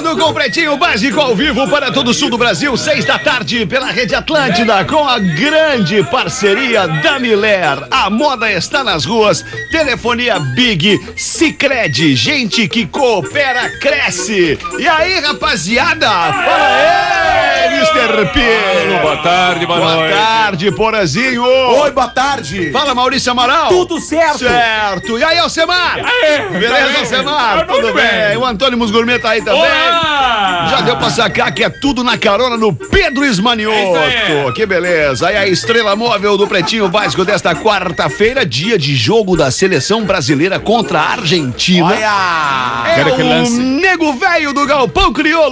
Voltando com o Pretinho Básico ao vivo para todo o sul do Brasil, 6 da tarde, pela Rede Atlântida, com a grande parceria da Miler. A moda está nas ruas, telefonia Big, Sicredi, gente que coopera, cresce. E aí, rapaziada? Fala aí, Mr. P. Boa tarde, boa noite. Boa tarde, Porazinho. Oi, boa tarde. Fala, Maurício Amaral. Tudo certo. Certo. E aí, Alcemar? Beleza, Alcemar? Tudo bem. O Antônio Musgourmet tá aí também. Olá! Já deu pra sacar que é tudo na carona no Pedro Esmanioto. Que beleza. Aí a estrela móvel do Pretinho Básico desta quarta-feira, dia de jogo da Seleção Brasileira contra a Argentina. Olha! Quero que É o lance. nego velho do Galpão Crioulo.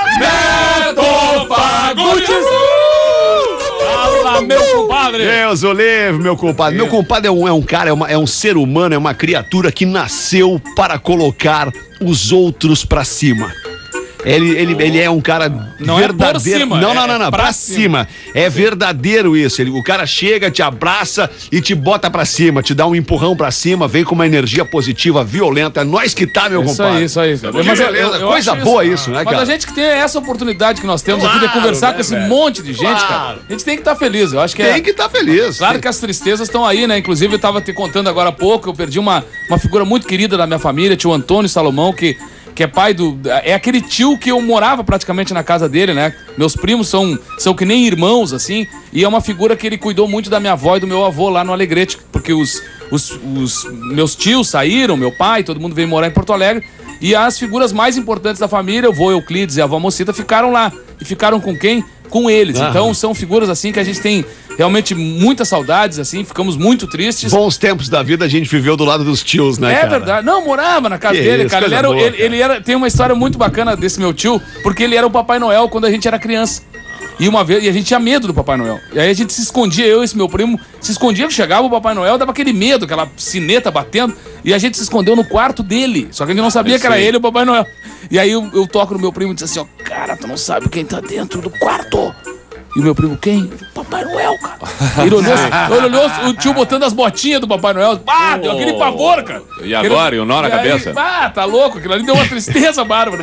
Beto Fagundes! Fala, meu compadre! Deus o livre, meu compadre. Meu compadre é um cara, é um ser humano, é uma criatura que nasceu para colocar os outros pra cima. Ele é um cara Não é por verdadeiro. cima, Não, é pra cima. É verdadeiro isso. O cara chega, te abraça e te bota pra cima, te dá um empurrão pra cima, vem com uma energia positiva, violenta. É nós que tá, meu compadre. Isso aí. Que beleza, coisa acho boa isso, né, Mas cara? a gente que tem essa oportunidade que nós temos aqui de Claro, conversar né, com esse velho? monte de gente, Claro. cara. A gente tem que estar feliz. Eu acho que Tem que estar feliz. Claro que as tristezas estão aí, né? Inclusive, eu tava te contando agora há pouco, eu perdi uma figura muito querida da minha família, tio Antônio Salomão, que é pai do... É aquele tio que eu morava praticamente na casa dele, né? Meus primos são que nem irmãos, assim, e é uma figura que ele cuidou muito da minha avó e do meu avô lá no Alegrete, porque os meus tios saíram, meu pai, todo mundo veio morar em Porto Alegre, e as figuras mais importantes da família, o vô Euclides e a avó Mocita, ficaram lá. E ficaram com quem? Com eles. Então, são figuras, assim, que a gente tem realmente muitas saudades, assim, ficamos muito tristes. Bons tempos da vida a gente viveu do lado dos tios, né, É cara? verdade. Não, morava na casa Que dele, isso, cara. coisa boa, cara. Ele era. Tem uma história muito bacana desse meu tio, porque ele era o Papai Noel quando a gente era criança. E uma vez, e a gente tinha medo do Papai Noel. E aí a gente se escondia, eu e esse meu primo, se escondia, chegava o Papai Noel, dava aquele medo, aquela sineta batendo, e a gente se escondeu no quarto dele. Só que a gente não sabia que era ele o Papai Noel. E aí eu toco no meu primo e disse assim, ó, cara, tu não sabe quem tá dentro do quarto. E o meu primo, quem? Papai Noel, cara. Ele olhou o tio botando as botinhas do Papai Noel. Ah, deu aquele pavor, cara. E agora? E o nó na cabeça? Tá louco. Aquilo ali deu uma tristeza bárbara.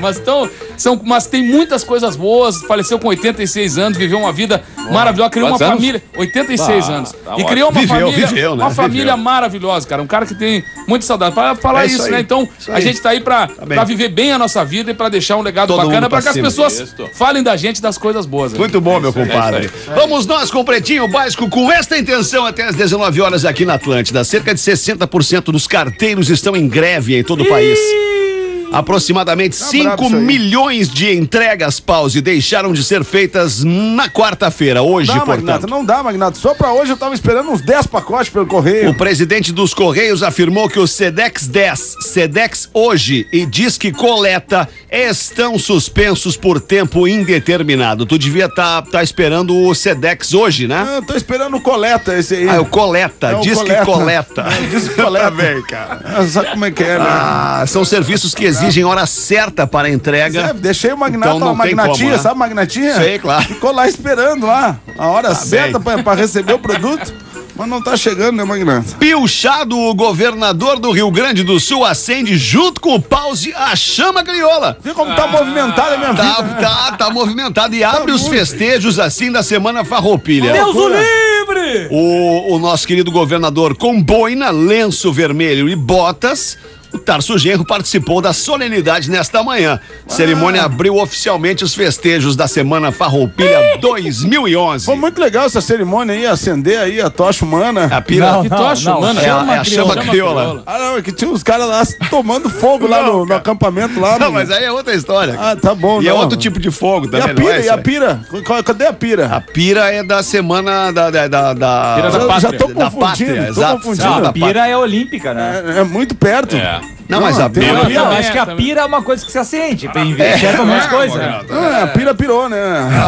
Mas tem muitas coisas boas. Faleceu com 86 anos, viveu uma vida maravilhosa. Criou uma Quantos anos? família. 86 anos. Tá E ótimo. criou uma Viveu, né? uma família Viveu. maravilhosa, cara. Um cara que tem muita saudade. Pra falar É isso isso, aí. né? Então, Isso a aí. gente tá aí pra bem. viver bem a nossa vida e pra deixar um legado Todo bacana mundo pra pra que as cima. pessoas Isso. falem da gente das coisas boas. né? Muito bom, meu compadre. Vamos nós com o Pretinho Básico com esta intenção até às 19 horas aqui na Atlântida. Cerca de 60% dos carteiros estão em greve em todo o país. Aproximadamente 5 brabo isso aí. milhões de entregas, pause, deixaram de ser feitas na quarta-feira, hoje, Não, portanto. Magnata, não dá, Magnata. Só pra hoje eu tava esperando uns 10 pacotes pelo correio. O presidente dos Correios afirmou que o Sedex 10, Sedex hoje e Disque Coleta estão suspensos por tempo indeterminado. Tu devia tá esperando o Sedex hoje, né? Eu tô esperando o coleta esse aí. Ah, é o Coleta, É o Disque Coleta. Disque coleta. Tá bem, cara. Sabe como é que é, né? Ah, são serviços que exigem hora certa para a entrega. Deixei o Magnata, Então não uma tem magnatinha, como, né? sabe magnatinha? Sei, claro. Ficou lá esperando lá, a hora certa bem. pra receber o produto, mas não tá chegando, né, Magnata? Pilchado, o governador do Rio Grande do Sul, acende junto com o pause a chama crioula. Viu como tá movimentada a minha vida? Tá movimentado e abre os muito. festejos assim da Semana Farroupilha. Deus o livre! O nosso querido governador com boina, lenço vermelho e botas, o Tarso Genro participou da solenidade nesta manhã. Cerimônia abriu oficialmente os festejos da Semana Farroupilha 2011. Foi muito legal essa cerimônia aí, acender aí a tocha humana. A pira... Que tocha, mano. é a chama crioula. Ah, não, é que tinha uns caras lá tomando fogo lá no acampamento lá. Não, menino. mas aí é outra história. Ah, tá bom. E é não. outro tipo de fogo E também, a não é pira, isso e a aí? pira? Cadê a pira? A pira é da semana da Pira da Já pátria. tô da confundindo, pátria, tô exato. confundindo. Não, A pira é olímpica, né? É muito perto. Não, mas a tem pira... uma Não, também, acho que a também. pira é uma coisa que se acende. Tem certo um monte de coisa. A pira pirou, né?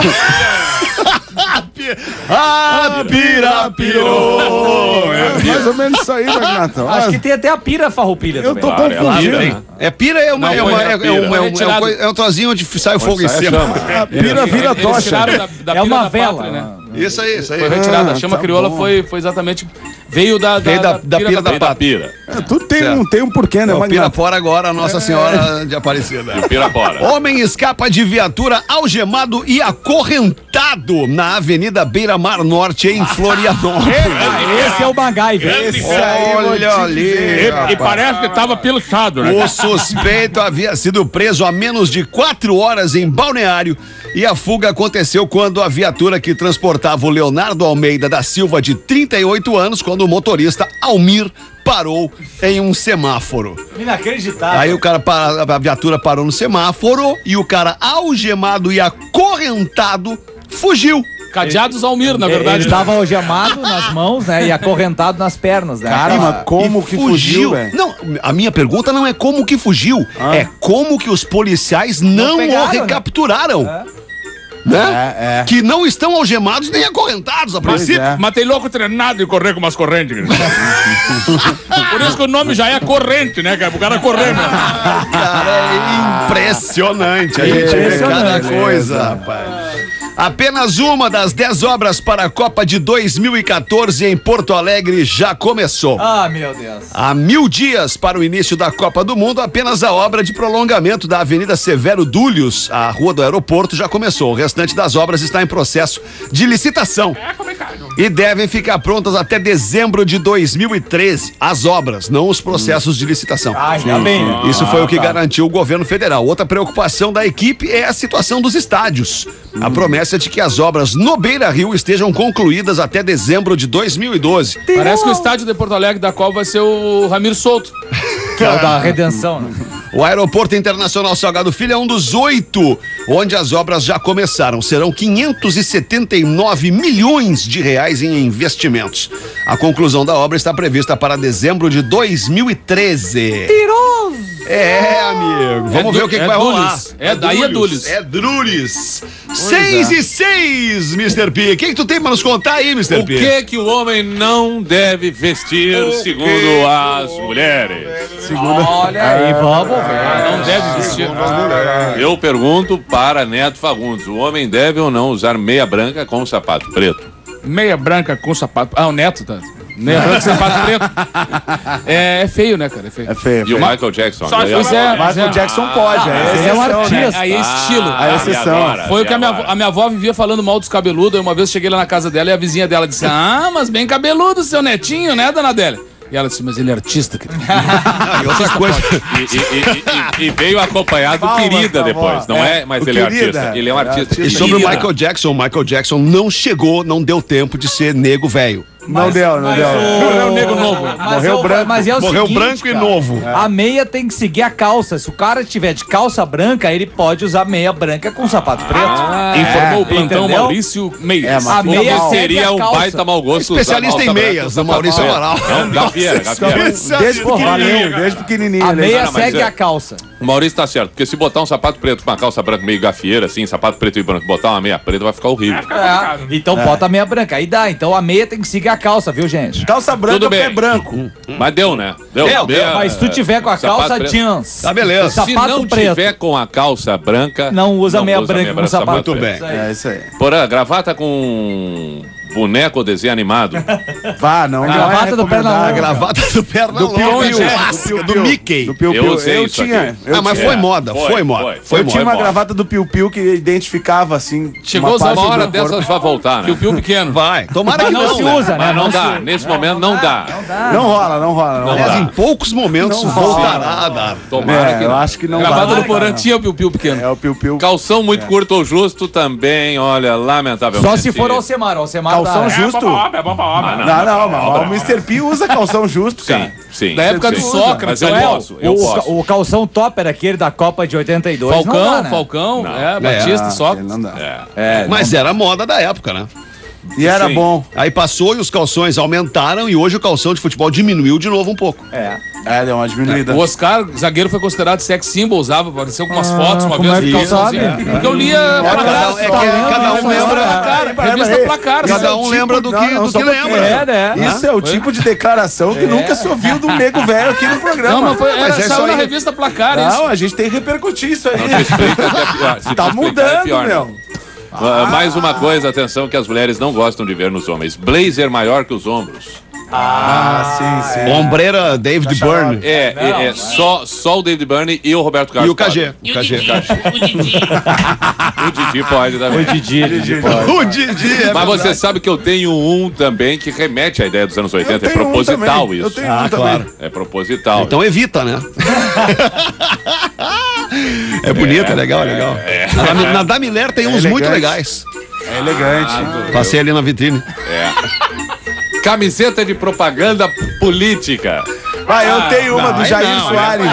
A pira pirou. Mais ou menos isso aí, Magnata. Acho que tem até a pira farroupilha Eu também. tô confundindo. É pira é uma Não, foi é um trozinho onde sai o fogo em cima. A pira vira Eles tocha. tiraram da É pira uma da vela. pátria, né? Isso aí. Foi retirada. A chama tá crioula bom. foi exatamente Veio da pira da pata. Pira. Tudo tem um porquê, né, O Magnata? Pirapora agora, Nossa Senhora de Aparecida. E Pirapora. Homem escapa de viatura algemado e acorrentado na Avenida Beira-Mar Norte, em Florianópolis. Esse é o MacGyver. Olha ali. E parece que tava pilchado, né? O suspeito havia sido preso há menos de 4 horas em Balneário e a fuga aconteceu quando a viatura que transportava o Leonardo Almeida da Silva, de 38 anos, quando o motorista Almir parou em um semáforo. Inacreditável. Aí a viatura parou no semáforo e o cara algemado e acorrentado fugiu. Cadeados Almir, na verdade. Ele estava algemado nas mãos, né? E acorrentado nas pernas, né? Cara, mas como E que fugiu, velho? Não, a minha pergunta não é como que fugiu, é como que os policiais não pegaram, o recapturaram. Né? Que não estão algemados nem acorrentados a princípio. é. Mas tem louco treinado de correr com umas correntes. Por isso que o nome já é corrente, né, cara? O cara correr, né? Cara, é impressionante. A gente vê cada coisa, rapaz. Apenas uma das 10 obras para a Copa de 2014 em Porto Alegre já começou. Ah, meu Deus. Há 1000 dias para o início da Copa do Mundo, apenas a obra de prolongamento da Avenida Severo Dúlios, a rua do aeroporto, já começou. O restante das obras está em processo de licitação. E devem ficar prontas até dezembro de 2013. As obras, não os processos de licitação. Ah, ainda bem, né? Isso foi o que garantiu o governo federal. Outra preocupação da equipe é a situação dos estádios. A promessa é de que as obras no Beira-Rio estejam concluídas até dezembro de 2012. Parece que o estádio de Porto Alegre, da qual vai ser o Ramiro Souto. Que é o da redenção, né? O Aeroporto Internacional Salgado Filho é um dos 8 onde as obras já começaram. Serão 579 milhões de reais em investimentos. A conclusão da obra está prevista para dezembro de 2013. É, amigo. Vamos ver o que vai rolar. Dulis. Daí é Dulis. É Drulis. 6:06, Mr. P. O que tu tem pra nos contar aí, Mr. O P? que o homem não deve vestir segundo as mulheres? Olha aí, vamos ver. Não deve existir. Eu pergunto para Neto Fagundes, o homem deve ou não usar meia branca com sapato preto? Meia branca com sapato. Ah, o Neto tá. Meia branca com sapato preto. É feio, né, cara? É feio. É feio. E o Michael Jackson? Pois é. Michael Jackson pode, Ele é um artista. Aí é estilo. A exceção. Foi o que a minha avó vivia falando mal dos cabeludos. Aí uma vez eu cheguei lá na casa dela e a vizinha dela disse: ah, mas bem cabeludo seu netinho, né, dona Adélia? E ela disse: mas ele é artista, querido. E outra coisa. E veio acompanhado Palmas, querida por favor. depois, não é? Mas O ele é querida. artista. Ele é um artista. E sobre o Querida. Michael Jackson não deu tempo de ser nego velho. Não deu. Morreu o nego novo. Morreu branco. Mas é o Morreu seguinte, branco e cara, novo. A meia tem que seguir a calça. Se o cara tiver de calça branca, ele pode usar meia branca com sapato preto. Informou o plantão entendeu? Maurício Meias. É, mas A meia Porque segue seria a um calça. baita mau gosto. Especialista usar em calça branca meias, com do Maurício sapato Amaral. preto. Não, Gafieira. Desde pequenininho, desde pequenininho. A né? meia Não, mas segue é- a calça. O Maurício tá certo, porque se botar um sapato preto com uma calça branca meio gafieira, assim, sapato preto e branco, botar uma meia preta, vai ficar horrível. Então bota a meia branca. Aí dá. Então a meia tem que seguir a calça, viu, gente? Calça branca Tudo bem. é branco. Mas deu, né? Deu. Mas se tu tiver com a sapato calça preto. jeans, Tá beleza. Se sapato não preto, tiver com a calça branca... não usa meia branca com sapato Muito preto. bem. Isso aí. É isso aí. Porã, gravata com boneco ou desenho animado. Vá, não. A gravata do perna A longa. gravata do perna Do longa, Piu-Piu. clássica, do Mickey. Do Piu-Piu. Eu usei Eu isso tinha. aqui. Eu Mas tinha. foi moda, foi moda. Foi Eu tinha moda. uma gravata do Piu-Piu que identificava, assim, Chegou a usar parte Uma hora do corpo. dessas vai voltar, né? Piu-piu pequeno. Vai. Tomara Mas que não se né? usa, né? Mas não se dá. usa. Nesse momento não dá. Não rola. Aliás, em poucos momentos voltará a dar. Tomara que Eu não. acho que não Gravata vai. do Porã tinha o piu-piu pequeno. É o Piu-Piu. Calção muito curto ou justo também, olha, lamentavelmente. Só se for Alcemar. Alcemar Calção dá. justo. Não, o Mr. P usa calção justo, cara. Sim. Da época do sim. Sócrates, Mas eu né? posso, eu posso. O calção topper aquele da Copa de 82. Falcão, não dá, né? Falcão, Não. Batista, só. Não dá. Mas era a moda da época, né? E era Sim. bom. Aí passou e os calções aumentaram e hoje o calção de futebol diminuiu de novo um pouco. Deu uma diminuída. O Oscar, zagueiro, foi considerado sex symbol, usava, apareceu com umas fotos uma como vez. é que de tu calçãozinho. sabe? Porque eu lia placar. cada um lembra. Revista Placar. Cada um lembra do que lembra. É, né? Isso é o tipo de declaração que nunca se ouviu do nego velho aqui no programa. Não, mas foi, Mas é saiu só na aí. revista Placar, isso. Não, a gente tem que repercutir isso aí. Não te explica que é pior. Se te Tá explicar, mudando, é pior, né? meu. Mais uma coisa, atenção, que as mulheres não gostam de ver nos homens. Blazer maior que os ombros. sim. Ombreira David Byrne. Só o David Byrne e o Roberto Carlos. E o KG. E o Didi. O Didi pode também. O Didi. Mas você sabe que eu tenho um também que remete à ideia dos anos 80. É tenho um proposital também. isso. Eu tenho um também. É proposital. Então evita, né? É bonito, é legal. Na da Miller tem uns muito legais. É elegante. Passei ali na vitrine. Camiseta de propaganda política. Eu tenho uma do Jair não, Soares.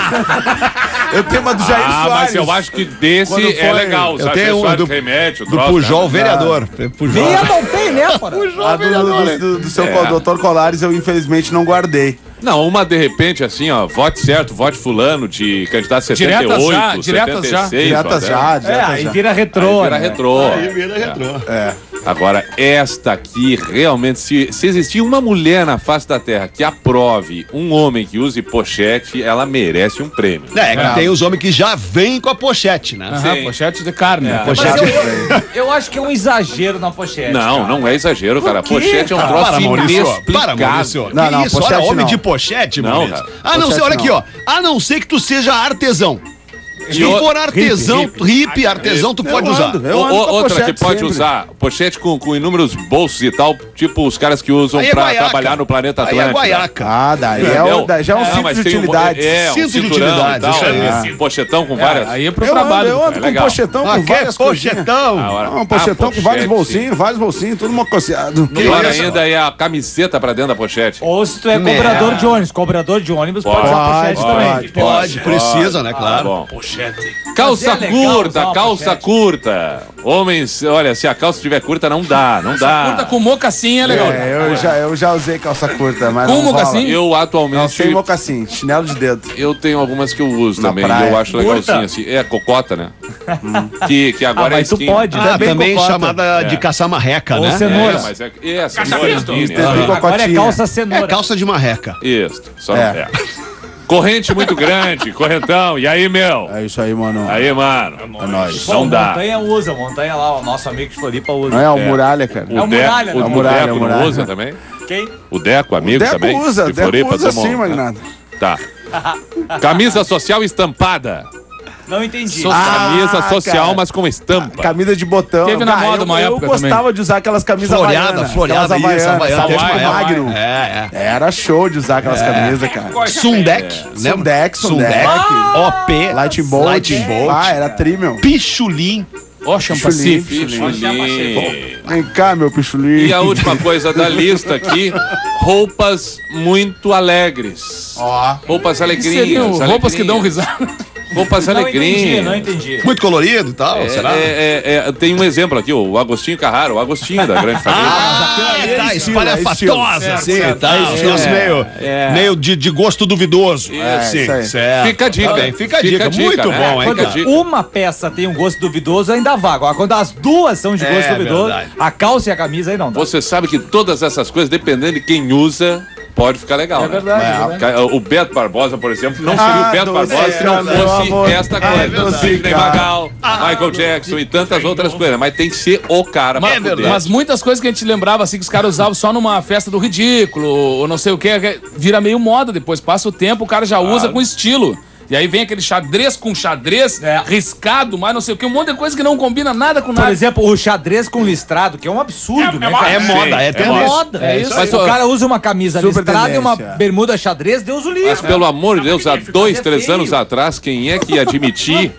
Eu tenho uma do Jair Soares. Mas eu acho que desse Quando é foi- legal. Eu tenho um Soares do- remete, o Do troço, Pujol, né? vereador. Pujol. Nem não tem, né, para? A do seu doutor Colares eu infelizmente não guardei. Não, uma de repente assim, ó, vote certo, vote fulano de candidato 78, Diretas já. 76. Diretas ó, já, né? diretas Aí já. vira retrô. Vira né? retrô. Vira retrô. Agora, esta aqui, realmente, se existir uma mulher na face da Terra que aprove um homem que use pochete, ela merece um prêmio. Que tem os homens que já vêm com a pochete, né? Aham, pochete de carne. Mas Pochete. eu acho que é um exagero na pochete. Não é exagero, cara. quê, Pochete é um cara? troço Para, Maurício. inexplicável. Para, Maurício. Não, Que não, isso? pochete Olha, homem não. de pochete, Não, Maurício. cara. A não ser, Pochete olha não. aqui, ó. A não ser que tu seja artesão. Se tu for artesão, hippie, artesão, tu pode usar. Eu ando com Outra que pochete pode sempre. usar, pochete com inúmeros bolsos e tal, tipo os caras que usam Aí é pra guaiaca. trabalhar no planeta Aí é Atlântico. guaiaca. Daí Entendeu? já é um cinto mas de tem utilidades. um Cinto de cinturão utilidades, e tal, isso aí. um pochetão com várias... Aí é pro Eu trabalho. ando é com legal. pochetão com Que várias coisinhas. pochetão. Um pochetão com vários pochete, bolsinhos, tudo mococeado. Pior ainda é a camiseta pra dentro da pochete. Ou se tu é cobrador de ônibus. Cobrador de ônibus pode usar pochete também. Pode, precisa, né? Claro. Bom. Calça Mas é legal usar curta, uma calça pochete. curta. Homens, olha, se a calça estiver curta, não dá. Curta com mocassim é legal. Eu já usei calça curta, mas Com não rola. mocassim? Eu Não, atualmente... sem mocassim, chinelo de dedo. Eu tenho algumas que eu uso Na também, praia. e eu acho legalzinho assim. É, cocota, né? que agora Mas é tu skin. pode, Ah, também também cocota. chamada de caçar marreca, Ou né? cenoura. É, mas é cenoura, skin, Tem né? cocotinha. Agora é calça É cenoura. calça de marreca. Isso, só É. Corrente muito grande, correntão. E aí, meu? É isso aí, mano. Aí, mano. É nóis. Não dá. Montanha usa, montanha lá, o nosso amigo de Floripa usa. Não é o muralha, cara. É o Muralha, né? O É o Muralha, Deco o Muralha. não usa também? Quem? O Deco, amigo Deco também? usa, De Deco Floripa, usa tamo- sim, Magnata. Tá. Camisa social estampada. Não entendi. Camisa social, cara. mas com estampa. Camisa de botão. Teve na moda uma eu época gostava de usar aquelas camisas Floreada, havaianas, isso, havaiana. sabe, teve uma época. Magno. É. Era show de usar aquelas camisas, cara. Sundek, lembra? Sundek. OP, Lightning Bolt. Lightning Bolt. Ah, era tri, meu. Pichulim. Ocean Pichulim, Pacific. Pichulim. Vem cá, meu pichulinho. E a última coisa da lista aqui, roupas muito alegres. Ó. Roupas Que alegrinhas. seriam roupas que dão alegrinhas. risada. Roupas Não entendi, alegrinhas. não entendi. Muito colorido e tal, será? Tem um exemplo aqui, o Agostinho Carraro, o Agostinho da Grande Família. Tá espalhafatosa, assim, estilo. tá? Meio de gosto duvidoso. isso aí. certo. Fica a dica. Tá bem, fica a dica. Muito né? bom, hein, Fica a cara? dica. Uma peça tem um gosto duvidoso, ainda vá. Agora, quando as duas são de gosto É duvidoso, verdade. a calça e a camisa aí não dá. Você sabe que todas essas coisas, dependendo de quem usa, pode ficar legal. É verdade, é verdade. O Beto Barbosa, por exemplo, não seria o Beto do Barbosa se não céu, meu fosse amor. esta Ai, coisa. meu Sidney Deus. Magal, Michael Jackson e tantas outras coisas. Mas tem que ser o cara pra É verdade. poder. Mas muitas coisas que a gente lembrava assim que os caras usavam só numa festa do ridículo, ou não sei o que, vira meio moda depois. Passa o tempo, o cara já usa com estilo. E aí vem aquele xadrez com xadrez, riscado, mas não sei o que, um monte de coisa que não combina nada com Por nada. exemplo, o xadrez com listrado, que é um absurdo, né, cara? É moda, é tendência. moda. É isso. Mas o cara usa uma camisa Super listrada e uma tendência. bermuda xadrez, Deus o livre. Mas pelo amor de Deus, há Fica 2, até 3 feio. anos atrás, quem é que ia admitir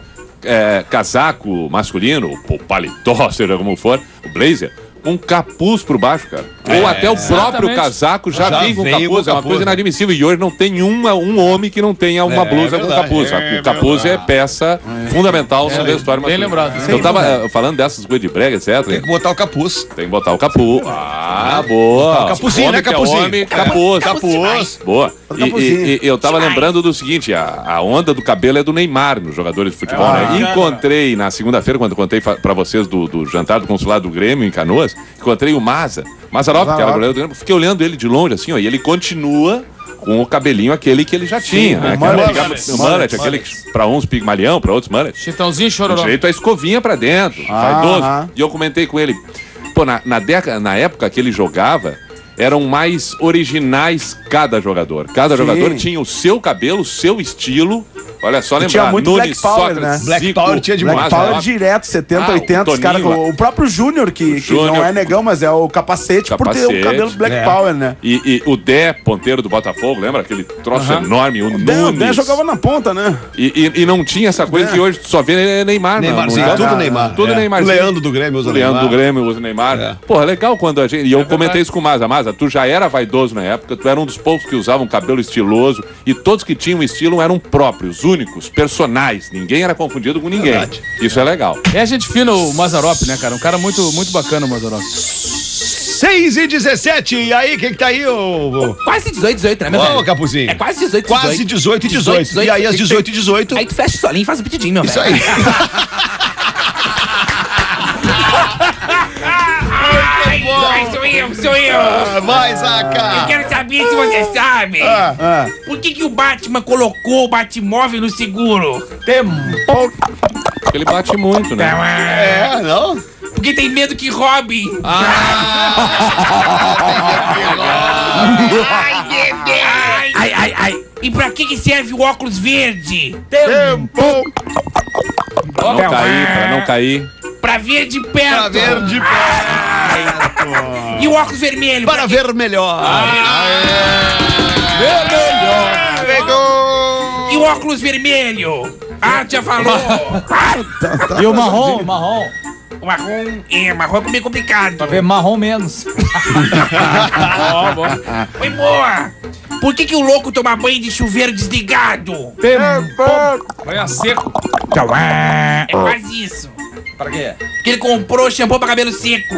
casaco masculino, o paletó, seja como for, o blazer, com capuz por baixo, cara? Ou até o próprio Exatamente. casaco já vem com veio capuz. com É uma capuz, coisa né? inadmissível. E hoje não tem um homem que não tenha uma blusa com verdade, capuz. O capuz é peça fundamental no vestuário bem masculino. lembrado. Eu tava falando dessas coisas de brega, etc. Tem que botar o capuz. Tem que botar o capuz. Ah, boa. Capuzinho, Homem né, que é capuzinho? homem, capuz. Capuz. Boa. capuzinho. E eu tava lembrando do seguinte, a onda do cabelo é do Neymar nos jogadores de futebol, né? Encontrei na segunda-feira, quando contei pra vocês do jantar do consulado do Grêmio em Canoas, encontrei o Mazzaropi, que era o goleiro do Grêmio. Fiquei olhando ele de longe, assim, ó, e ele continua com o cabelinho aquele que ele já tinha, né? O mullet, aquele que pra uns pigmalhão, pra outros mullet. Chitãozinho e Com chororó. direito a escovinha pra dentro, vaidoso. E eu comentei com ele, pô, na época que ele jogava, eram mais originais cada jogador. Cada jogador tinha o seu cabelo, o seu estilo. Olha só, lembrar, tinha muito Nunes, Black Power, Sócrates, né? Black Zico, Power tinha demais. Black Power direto, 70, 80, os Toninho, caras. O próprio Júnior, que não é negão, mas é o capacete, por ter o cabelo Black Power, né? E o Dé, ponteiro do Botafogo, lembra? Aquele troço enorme, o Nunes. O Dé jogava na ponta, né? E não tinha essa coisa que hoje tu só vê Neymar. Neymarzinho, não, tudo Neymar. Tudo Neymar. O Leandro do Grêmio usa O Leandro Neymar. do Grêmio usa Neymar. Porra, legal quando a gente... E eu comentei isso com o Maza. Maza, tu já era vaidoso na época, tu era um dos poucos que usavam cabelo estiloso e todos que tinham estilo eram próprios, únicos, personais. Ninguém era confundido com ninguém. Verdade. Isso é legal. É gente fina o Mazzaropi, né, cara? Um cara muito, muito bacana o Mazzaropi. 6h17, e aí, quem que tá aí, ô... Quase 18, né, meu velho? Ô, Capuzinho. É quase 18, Quase 18 e 18. E aí, às 18 e 18... Aí tu fecha o solinho e faz o pedidinho, meu velho. Isso aí. Sou eu. Vai, Zaca. Eu quero saber se você sabe. Por que o Batman colocou o Batmóvel no seguro? Porque ele bate muito, né? É, não? Porque tem medo que roube. Ai. E pra que serve o óculos verde? Pra não cair. Pra ver de perto. Pra ver de perto. E o óculos vermelho? Para ver melhor. E o óculos vermelho? Já falou. E o marrom? O marrom é meio complicado. Pra ver marrom menos. Foi boa. Por que o louco toma banho de chuveiro desligado? Banha seco. É quase isso. Pra quê? Porque ele comprou shampoo pra cabelo seco.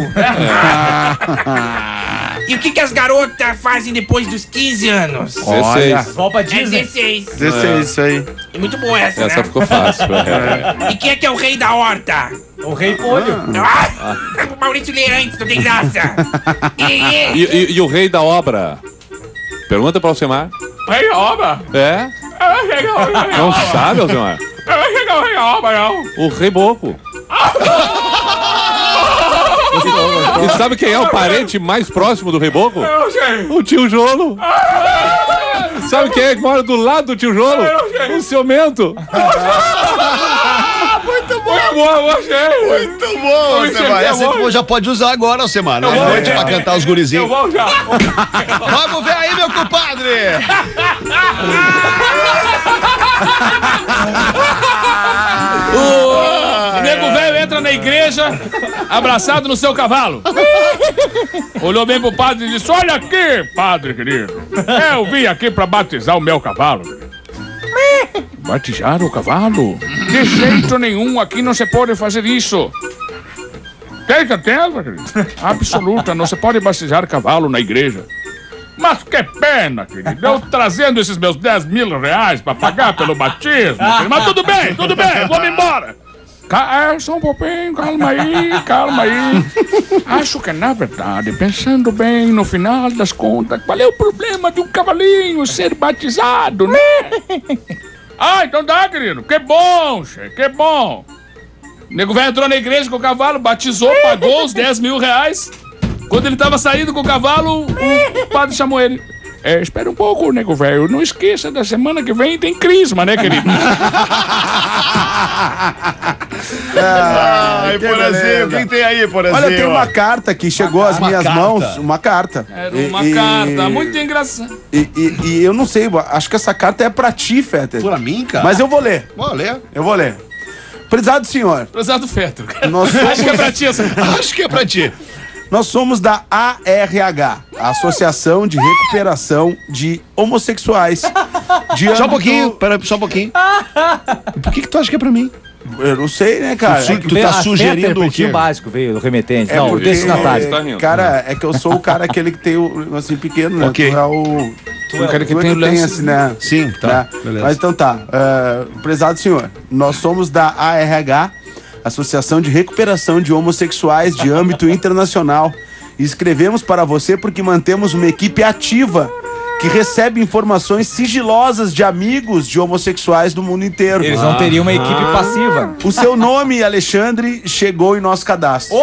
E o que as garotas fazem depois dos 15 anos? 16. Volta É Disney. 16. 16, isso aí. E muito boa essa, Essa né? ficou fácil. E quem é que é o rei da horta? O rei polho. O Maurício Leandro, não tem graça. E o rei da obra? Pergunta pra Alcemar. Rei obra. É? Não sabe, Alcemar? Rei obra, não. O rei Boco. E sabe quem é o parente mais próximo do rei Boco? Eu sei. O tio Jolo. Sabe quem é que mora do lado do tio Jolo? O seu Mento. Muito bom. Você. Muito bom, Alcemar. Essa tu já pode usar agora, Alcemar, né? vou, Noite pra cantar os gurizinhos. vou já. Vamos ver aí, meu compadre. O nego velho entra na igreja abraçado no seu cavalo. Olhou bem pro padre e disse: olha aqui, padre querido. Eu vim aqui pra batizar o meu cavalo. Batizar o cavalo? De jeito nenhum, aqui não se pode fazer isso. Tem certeza, querido? Absoluta, não se pode batizar cavalo na igreja. Mas que pena, querido. Eu trazendo esses meus 10 mil reais pra pagar pelo batismo. Querido. Mas tudo bem, vamos embora. Só um pouquinho, calma aí. Acho que, na verdade, pensando bem, no final das contas, qual é o problema de um cavalinho ser batizado, né? Então tá, querido. Que bom, che, que bom. O nego velho entrou na igreja com o cavalo, batizou, pagou os 10 mil reais. Quando ele tava saindo com o cavalo, o padre chamou ele. Espera um pouco, nego velho. Não esqueça, da semana que vem tem crisma, né, querido? Ai, Porazinho, quem tem aí, Porazinho? Olha, tem uma carta que chegou às minhas carta. mãos. Uma carta. Era uma carta muito engraçada. E eu não sei, acho que essa carta é pra ti, Fetter. Pra mim, cara? Mas eu vou ler. Vou ler. Eu vou ler. Prezado senhor, Prezado Feto. nós somos, Acho que é pra ti essa. Acho que é pra ti. nós somos da ARH, a Associação de Recuperação de Homossexuais. Só um pouquinho, pera, só um pouquinho. Por que tu acha que é pra mim? Eu não sei, né, cara? Tu tá sugerindo o quê? básico veio do remetente. É não, porque, destinatário. Tá rindo. cara, é que eu sou o cara aquele que tem o negocinho pequeno, né? Ok. Tu é o... O cara que tu é tem o lance. assim, né? Sim, tá. Né? Beleza. Mas então tá. Prezado senhor, nós somos da ARH, Associação de Recuperação de Homossexuais de âmbito internacional. E escrevemos para você porque mantemos uma equipe ativa que recebe informações sigilosas de amigos de homossexuais do mundo inteiro. Eles não teriam uma equipe passiva. O seu nome, Alexandre, chegou em nosso cadastro.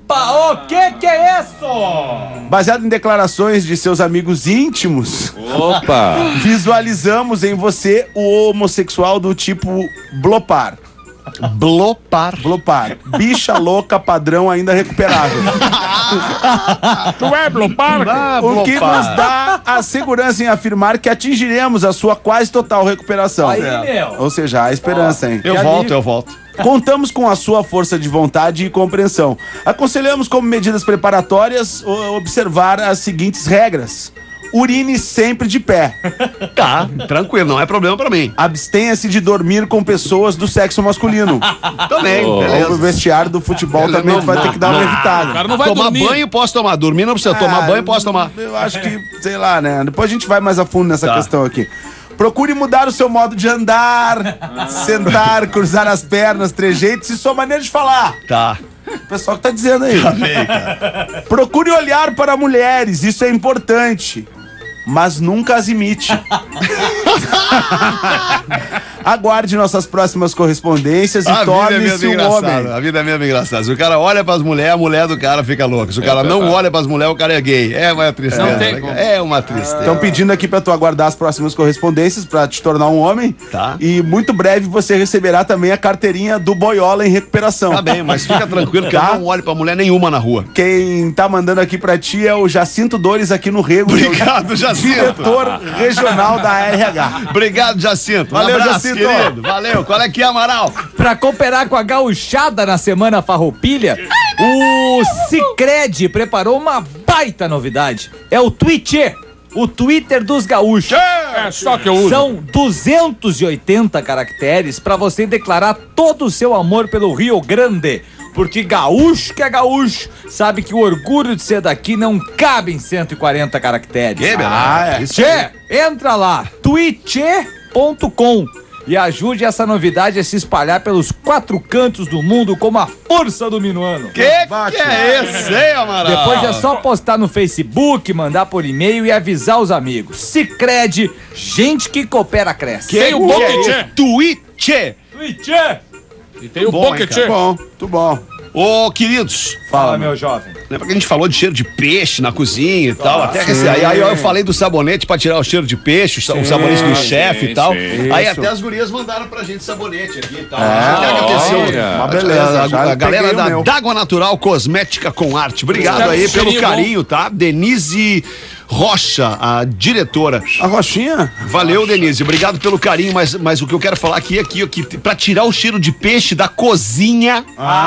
Opa, o que é isso? Baseado em declarações de seus amigos íntimos, Opa! visualizamos em você o homossexual do tipo blopar. Blopar. Blopar. Bicha louca padrão ainda recuperável. Tu é blopar? O que nos dá a segurança em afirmar que atingiremos a sua quase total recuperação. Aí, meu. Ou seja, a esperança, hein? Eu volto. Contamos com a sua força de vontade e compreensão. Aconselhamos como medidas preparatórias observar as seguintes regras. Urine sempre de pé. Tá, tranquilo, não é problema pra mim. Abstenha-se de dormir com pessoas do sexo masculino. Também, Ou no beleza. vestiário do futebol Beleza, também não, tu vai ter que dar uma O evitada. cara não vai Tomar dormir. banho posso tomar, dormir não precisa. Tomar banho posso tomar. Eu acho que, sei lá, né? Depois a gente vai mais a fundo nessa Tá. questão aqui. Procure mudar o seu modo de andar, sentar, cruzar as pernas, trejeitos e sua maneira de falar. Tá. O pessoal que tá dizendo aí. Procure olhar para mulheres, isso é importante. Mas nunca as imite. Aguarde nossas próximas correspondências e torne-se um homem. A vida é mesmo engraçada. Se o cara olha pras mulheres, a mulher do cara fica louca. Se o cara não olha pras mulheres, o cara é gay. É uma tristeza. Não tem como. É uma tristeza. Estão pedindo aqui pra tu aguardar as próximas correspondências pra te tornar um homem. Tá. E muito breve você receberá também a carteirinha do Boiola em recuperação. Tá bem, mas fica tranquilo que Tá. eu não olho pra mulher nenhuma na rua. Quem tá mandando aqui pra ti é o Jacinto Dores aqui no Rego. que é o Obrigado, Jacinto. diretor regional da RH. Obrigado, Jacinto. Valeu, um abraço, Jacinto. querido. Valeu. Qual é que é, Amaral? Pra cooperar com a gauchada na Semana Farroupilha, o Sicredi preparou uma baita novidade. É o Twitch, o Twitter dos gaúchos. É só que eu uso. São 280 caracteres pra você declarar todo o seu amor pelo Rio Grande. Porque gaúcho que é gaúcho sabe que o orgulho de ser daqui não cabe em 140 caracteres. Que beleza. Isso Tchê, entra lá, twitch.com e ajude essa novidade a se espalhar pelos 4 cantos do mundo como a força do minuano. Que é esse, hein, Amaral? Depois é só postar no Facebook, mandar por e-mail e avisar os amigos. Sicredi, gente que coopera cresce. Que Tem o é Pocket. isso? Twitch. Twitch! E tem o Bom, Pocket. hein, cara? Bom, muito bom. Ô, queridos, Fala, meu jovem. lembra que a gente falou de cheiro de peixe na cozinha e tal? Até que aí eu falei do sabonete pra tirar o cheiro de peixe, o sabonete do chefe e tal. sim. Aí Isso. até as gurias mandaram pra gente sabonete aqui e tal. É, O que aconteceu? olha. Uma beleza, já A galera peguei o da meu. D'Água Natural Cosmética com Arte. Obrigado Cara, aí pelo cheirinho carinho, tá? Denise Rocha, a diretora. A Rochinha? Valeu, Denise. Obrigado pelo carinho, mas o que eu quero falar aqui é que pra tirar o cheiro de peixe da cozinha.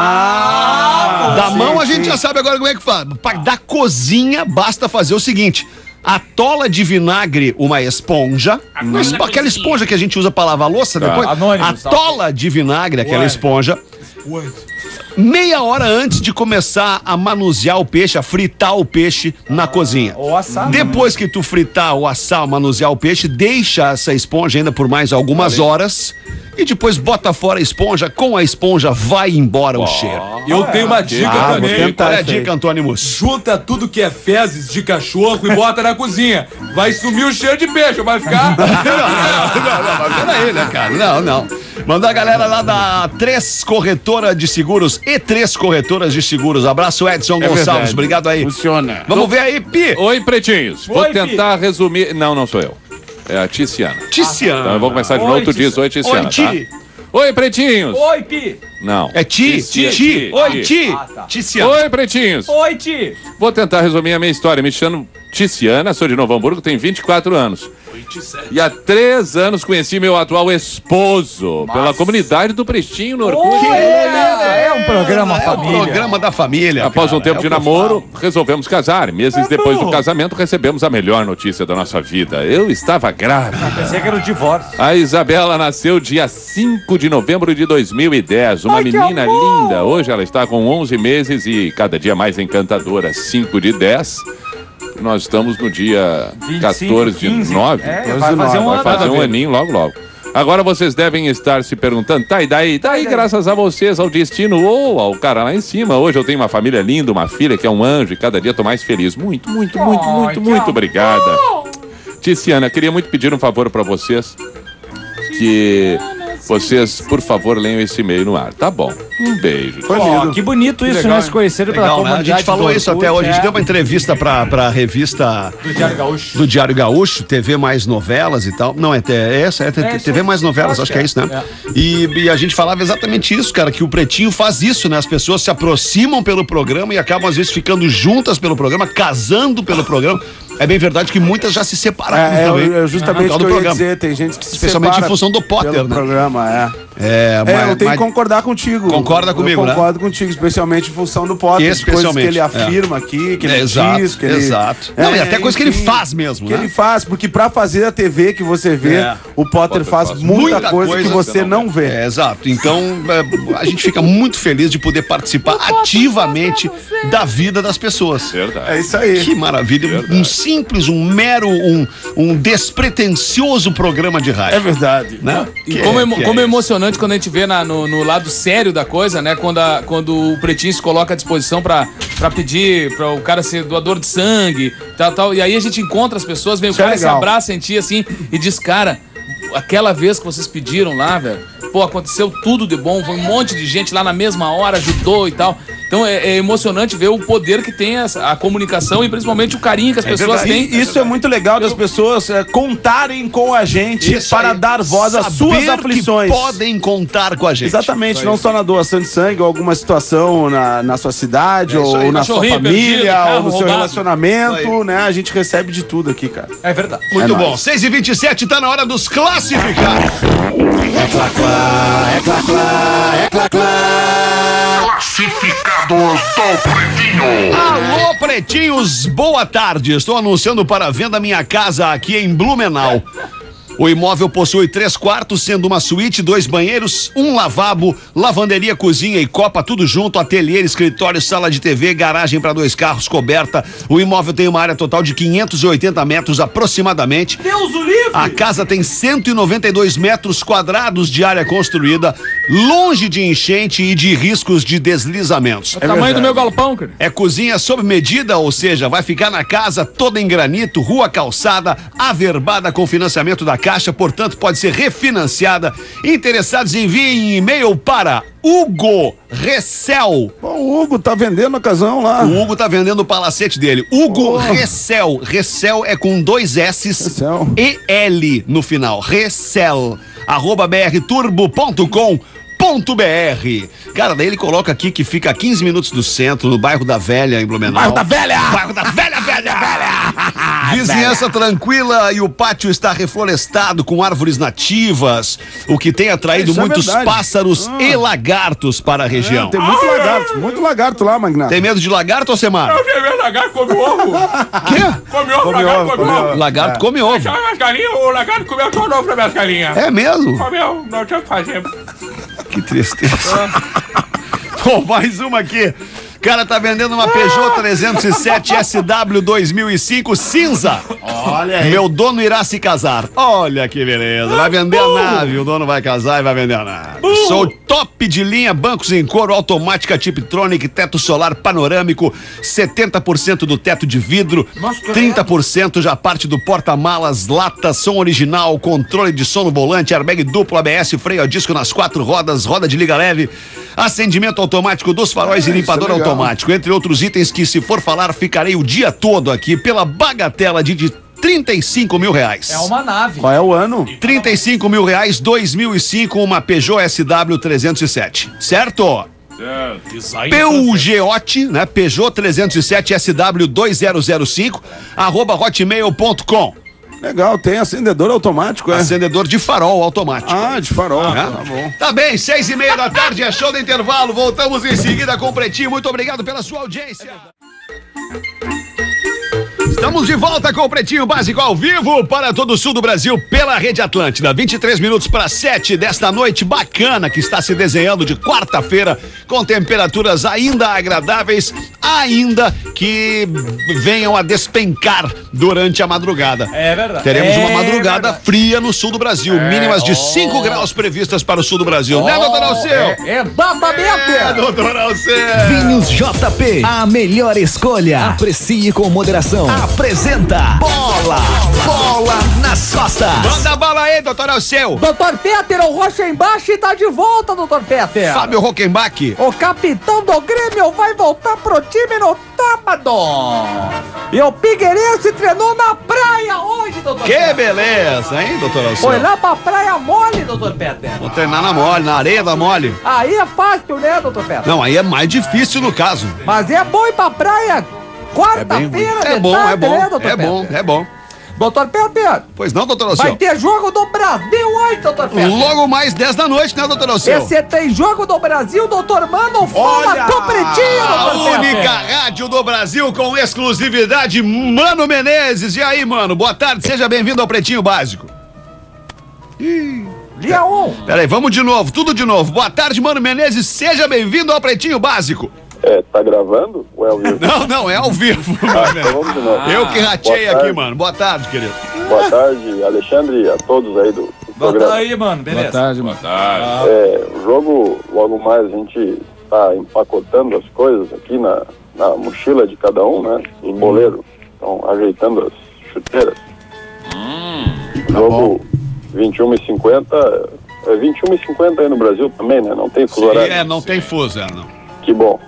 Da mão a gente já sabe agora como é que faz. Da cozinha, basta fazer o seguinte: atola de vinagre uma esponja. Aquela esponja que a gente usa pra lavar louça depois. Anônimos, tá? Atola de vinagre, aquela esponja. Meia hora antes de começar a manusear o peixe, a fritar o peixe na cozinha. Ou assar. Depois que tu fritar ou assar, manusear o peixe, deixa essa esponja ainda por mais algumas horas e depois bota fora a esponja. Com a esponja vai embora o cheiro. Eu tenho uma dica vou também. tentar. Qual é a isso aí. dica, Antônimos? Junta tudo que é fezes de cachorro e bota na cozinha. Vai sumir o cheiro de peixe, vai ficar. Mas peraí, né, cara? Não. Manda a galera lá da 3 Corretora de Seguros e 3 Corretoras de Seguros. Abraço, Edson Gonçalves. verdade. Obrigado aí. Funciona. Vamos ver aí, Pi. Oi, pretinhos. Vou Oi, tentar resumir. Não sou eu. É a Ticiana. Então eu Ticiana. vou começar de Oi, novo. Tu diz Ticiana. oi, Ticiana. Oi, Ti. Tá? Oi, pretinhos. Oi, Pi! Não. É Ti? Ti. Oi, Ti. Ah, tá. Ticiana. Oi, pretinhos. Oi, Ti! Vou tentar resumir a minha história. Me chamo Ticiana, sou de Novo Hamburgo, tenho 24 anos. E há 3 anos conheci meu atual esposo pela comunidade do Prestinho no Orkut. É um programa É o família. programa da família. Após um cara. tempo É o de que eu namoro, resolvemos casar. Meses depois do casamento, recebemos a melhor notícia da nossa vida. Eu estava grávida. Pensei que era o divórcio. A Isabela nasceu dia 5 de novembro de 2010. Uma Ai, que menina amor! linda. Hoje ela está com 11 meses e cada dia mais encantadora. 5 de 10. Nós estamos no dia 14 de 9. É, vai fazer um Vai ano. fazer um aninho logo, logo. Agora vocês devem estar se perguntando, tá, e daí? Daí, graças a vocês, ao destino ou ao cara lá em cima. Hoje eu tenho uma família linda, uma filha que é um anjo e cada dia tô mais feliz. Muito obrigada. Ticiana, queria muito pedir um favor pra vocês. Que vocês, por favor, leiam esse e-mail no ar. Tá bom. Um beijo. Foi Ó, lindo. que bonito isso, legal, né? hein? Se conheceram pela Legal, né? A comunidade. gente falou do isso Orkut, até hoje. A gente é. deu uma entrevista pra revista Do Diário Gaúcho. do Diário Gaúcho, TV Mais Novelas e tal. Não, TV Mais Novelas, acho que é isso, né? E a gente falava exatamente isso, cara, que o Pretinho faz isso, né? As pessoas se aproximam pelo programa e acabam, às vezes, ficando juntas pelo programa, casando pelo programa. É bem verdade que muitas já se separaram também. É justamente por o que causa eu do ia programa. dizer, tem gente que se Especialmente separa em função do Potter, pelo né? programa, É, eu tenho que concordar contigo. Concorda comigo, eu né? concordo contigo, especialmente em função do Potter. Coisas que Especialmente, ele afirma aqui, que ele exato, diz, que ele... exato. Não, e até coisa que ele faz mesmo, Que né? ele faz, porque pra fazer a TV que você vê, É. o Potter faz muita coisa que você não vê. É, exato. Então, a gente fica muito feliz de poder participar ativamente da vida das pessoas. Verdade. É isso aí. Que maravilha. Verdade. Um simples, um mero, um despretensioso programa de rádio. É verdade. Né? E Que como, é- que é como é isso. emocionante quando a gente vê no lado sério da coisa, né? Quando o Pretinho se coloca à disposição pra pedir pra o cara ser doador de sangue, tal. E aí a gente encontra as pessoas, vem o Isso é cara se legal. abraça em ti assim e diz, cara, aquela vez que vocês pediram lá, velho, pô, aconteceu tudo de bom, foi um monte de gente lá na mesma hora, ajudou e tal. Então é emocionante ver o poder que tem a comunicação e principalmente o carinho que as pessoas verdade. têm. Isso é muito legal das pessoas contarem com a gente Isso para aí. dar voz às suas Saber aflições. que podem contar com a gente. Exatamente, não só na doação de sangue ou alguma situação na sua cidade, É isso aí. ou na sua Cachorrinho perdido, família, carro ou no seu roubado. relacionamento, Isso aí. né? A gente recebe de tudo aqui, cara. É verdade. Muito É bom. nóis. 6h27, tá na hora dos classificados. Classificados do Pretinho. Alô, pretinhos, boa tarde. Estou anunciando para venda minha casa aqui em Blumenau. O imóvel possui 3 quartos, sendo uma suíte, 2 banheiros, um lavabo, lavanderia, cozinha e copa, tudo junto, ateliê, escritório, sala de TV, garagem para 2 carros, coberta. O imóvel tem uma área total de 580 metros aproximadamente. Deus o livre! A casa tem 192 metros quadrados de área construída, longe de enchente e de riscos de deslizamentos. O tamanho do meu galpão, cara. É cozinha sob medida, ou seja, vai ficar na casa toda em granito, rua calçada, averbada com financiamento da Caixa, portanto pode ser refinanciada. Interessados enviem e-mail para Hugo Recel. Bom, o Hugo tá vendendo a casão lá. O Hugo tá vendendo o palacete dele. Hugo Recel. Recel é com 2 S's Recel. e L no final. Recel. @brturbo.com.br. Cara, daí ele coloca aqui que fica a 15 minutos do centro, no bairro da Velha, em Blumenau. Bairro da Velha! Bairro da Velha, velha! Vizinhança tranquila e o pátio está reflorestado com árvores nativas, o que tem atraído Isso é muitos verdade. pássaros e lagartos para a região. Tem muito lagarto lá, Magnata. Tem medo de lagarto, Alcemar? Eu quero ver lagarto come ovo. Quê? Come ovo, lagarto come ovo. Lagarto come ovo. Chama minhas galinhas, o lagarto comeu todo ovo das minhas galinhas. É mesmo? Comeu, não tinha o que fazer. Que tristeza. Bom, mais uma aqui. O cara tá vendendo uma Peugeot 307 SW 2005 cinza. Olha aí. Meu dono irá se casar. Olha que beleza. Vai vender a nave. O dono vai casar e vai vender a nave. Sou top de linha, bancos em couro, automática Tiptronic, teto solar panorâmico, 70% do teto de vidro, 30% já parte do porta-malas, lata, som original, controle de som no volante, airbag duplo, ABS, freio a disco nas 4 rodas, roda de liga leve, acendimento automático dos faróis e limpador isso é legal. automático, entre outros itens que, se for falar, ficarei o dia todo aqui pela bagatela de 35 mil reais. É uma nave. Qual é o ano? 35 mil reais, 2005, uma Peugeot SW 307, certo? Peugeot, né? Peugeot 307 SW 2005, @hotmail.com. Legal, tem acendedor automático, é? Acendedor de farol automático. Ah, de farol. Né? Tá bom. Tá bem, 6h30 da tarde, é show do intervalo. Voltamos em seguida com o Pretinho. Muito obrigado pela sua audiência. Estamos de volta com o Pretinho Básico ao vivo para todo o sul do Brasil pela Rede Atlântida. 23 minutos para 7 desta noite bacana que está se desenhando de quarta-feira com temperaturas ainda agradáveis. ainda que venham a despencar durante a madrugada. É verdade. Teremos uma madrugada verdade. fria no sul do Brasil, mínimas de 5 graus previstas para o sul do Brasil. Né, doutor Alceu? Exatamente. Doutor Alceu! Vinhos JP, a melhor escolha. Aprecie com moderação. Apresenta Bola nas costas. Manda bala aí, doutor Alceu! Doutor Peter, o Rochenbach tá de volta, doutor Peter. Fábio Rockenbach. O capitão do Grêmio vai voltar pro time no sábado. E o Figueirense treinou na praia hoje, doutor Que Peter. beleza, hein, doutor Alceu? Foi lá pra praia mole, doutor Peter. Vou treinar na mole, na areia da mole. Aí é fácil, né, doutor Peter? Não, aí é mais difícil no caso. Mas é bom ir pra praia quarta-feira, É de bom, tarde, é bom, né, doutor é bom, Peter? é bom. Doutor Peter, Pois não, doutor vai Alceu? ter jogo do Brasil hoje, doutor Peter. Logo mais 10 da noite, né, doutor Alceu? Esse tem jogo do Brasil, doutor Mano, fala com o Pretinho, A doutor única Peter. rádio do Brasil com exclusividade, Mano Menezes. E aí, mano? Boa tarde, seja bem-vindo ao Pretinho Básico. Dia 1. Peraí, vamos de novo, tudo de novo. Boa tarde, Mano Menezes, seja bem-vindo ao Pretinho Básico. Tá gravando? Ou é ao vivo? Não, é ao vivo. Então vamos de novo. Eu que ratei Boa aqui, tarde. mano. Boa tarde, querido. Boa tarde, Alexandre, e a todos aí do programa. aí, mano, beleza. Boa tarde, mano. O jogo, logo mais, a gente tá empacotando as coisas aqui na mochila de cada um, né? Os boleiros estão ajeitando as chuteiras. Jogo 21h50, 21h50 aí no Brasil também, né? Não tem fuso horário. Não tem fuso, não. Que bom.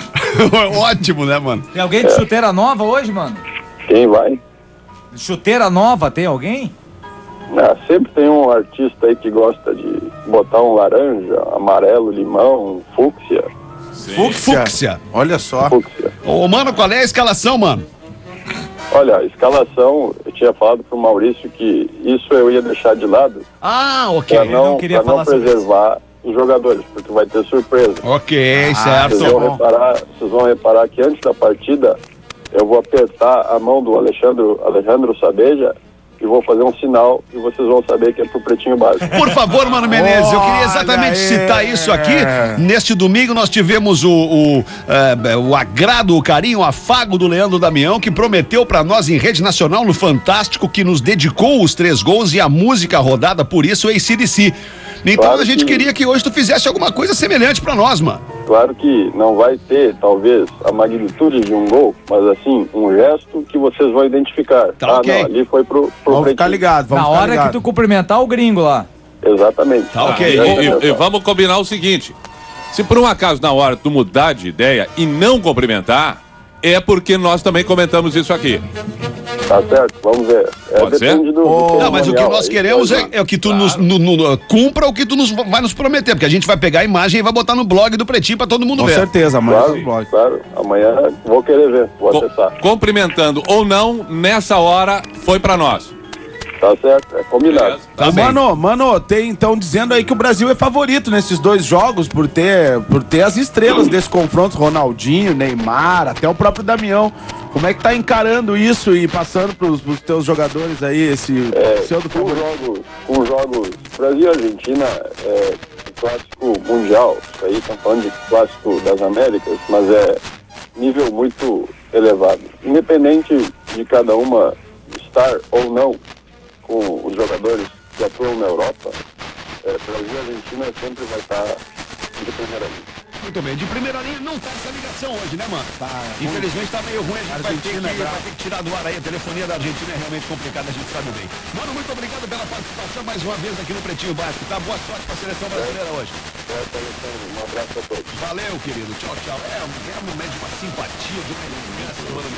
Ótimo, né, mano? Tem alguém de chuteira nova hoje, mano? Quem vai? Chuteira nova, tem alguém? Sempre tem um artista aí que gosta de botar um laranja, amarelo, limão, fúcsia. Fúcsia. Olha só. Fúcsia. Ô, mano, qual é a escalação, mano? Olha, a escalação, eu tinha falado pro Maurício que isso eu ia deixar de lado Ah, ok. para não, queria pra não falar sobre preservar os jogadores, porque vai ter surpresa. Ok, certo. Vocês vão reparar que antes da partida eu vou apertar a mão do Alejandro Sabeja e vou fazer um sinal e vocês vão saber que é pro Pretinho Básico. Por favor, Mano Menezes, eu queria Olha exatamente aí. citar isso aqui. Neste domingo nós tivemos o agrado, o carinho, o afago do Leandro Damião, que prometeu pra nós em rede nacional no Fantástico, que nos dedicou os 3 gols e a música rodada por isso, AC/DC. Então Claro a gente que- queria que hoje tu fizesse alguma coisa semelhante pra nós, mano. Claro que não vai ter, talvez, a magnitude de um gol, mas assim, um gesto que vocês vão identificar. Tá, ok. Não, ali foi pro Vamos Pretinho. ficar ligados, vamos Na ficar hora ligado. que tu cumprimentar o gringo lá. Exatamente. Tá, ok. E vamos combinar o seguinte: se por um acaso na hora tu mudar de ideia e não cumprimentar, é porque nós também comentamos isso aqui. Tá certo, vamos ver. Pode ser? Depende do Não, mas o que cerimonial nós aí, queremos pode- é que tu nos cumpra o que tu vai nos prometer, porque a gente vai pegar a imagem e vai botar no blog do Pretinho pra todo mundo Com ver. certeza, amanhã Claro, no blog. claro. Amanhã vou querer ver, vou acessar. Cumprimentando ou não, nessa hora foi pra nós. Tá certo, é combinado. Tá bem. Mano, tem então dizendo aí que o Brasil é favorito nesses 2 jogos por ter as estrelas desse confronto, Ronaldinho, Neymar, até o próprio Damião. Como é que tá encarando isso e passando pros teus jogadores aí, esse seu do favorito? Com jogos Brasil e Argentina, clássico mundial, isso aí estão falando de clássico das Américas, mas é nível muito elevado. Independente de cada uma estar ou não com os jogadores que atuam na Europa, Brasil e Argentina sempre vai estar de primeira linha. Muito bem, de primeira linha não tá essa ligação hoje, né, mano? Infelizmente tá meio ruim, a gente vai ter que tirar do ar aí. A telefonia da Argentina é realmente complicada, a gente sabe bem. Mano, muito obrigado pela participação mais uma vez aqui no Pretinho Básico, tá? Boa sorte pra seleção brasileira hoje. Um abraço a todos. Valeu, querido. Tchau, tchau. É um médio de uma simpatia, de uma elegância do Mano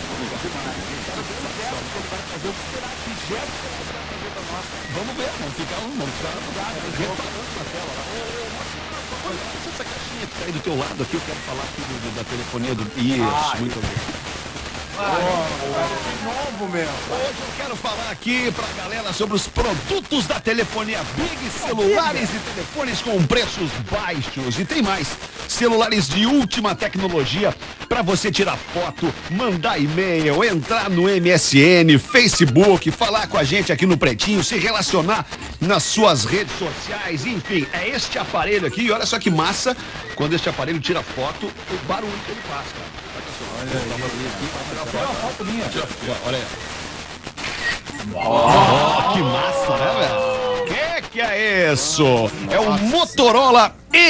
Vamos ver, vamos ficar na tela lá. Essa caixinha que tá aí do teu lado aqui, eu quero falar aqui da telefonia do... Isso, muito obrigado. Novo, meu. Hoje eu quero falar aqui pra galera sobre os produtos da telefonia Big, celulares e telefones com preços baixos. E tem mais, celulares de última tecnologia pra você tirar foto, mandar e-mail, entrar no MSN, Facebook, falar com a gente aqui no Pretinho, se relacionar nas suas redes sociais, enfim, é este aparelho aqui. E olha só que massa, quando este aparelho tira foto, o barulho que ele faz, cara. Olha aí. Oh, que massa, né, velho? Que é isso? É o Motorola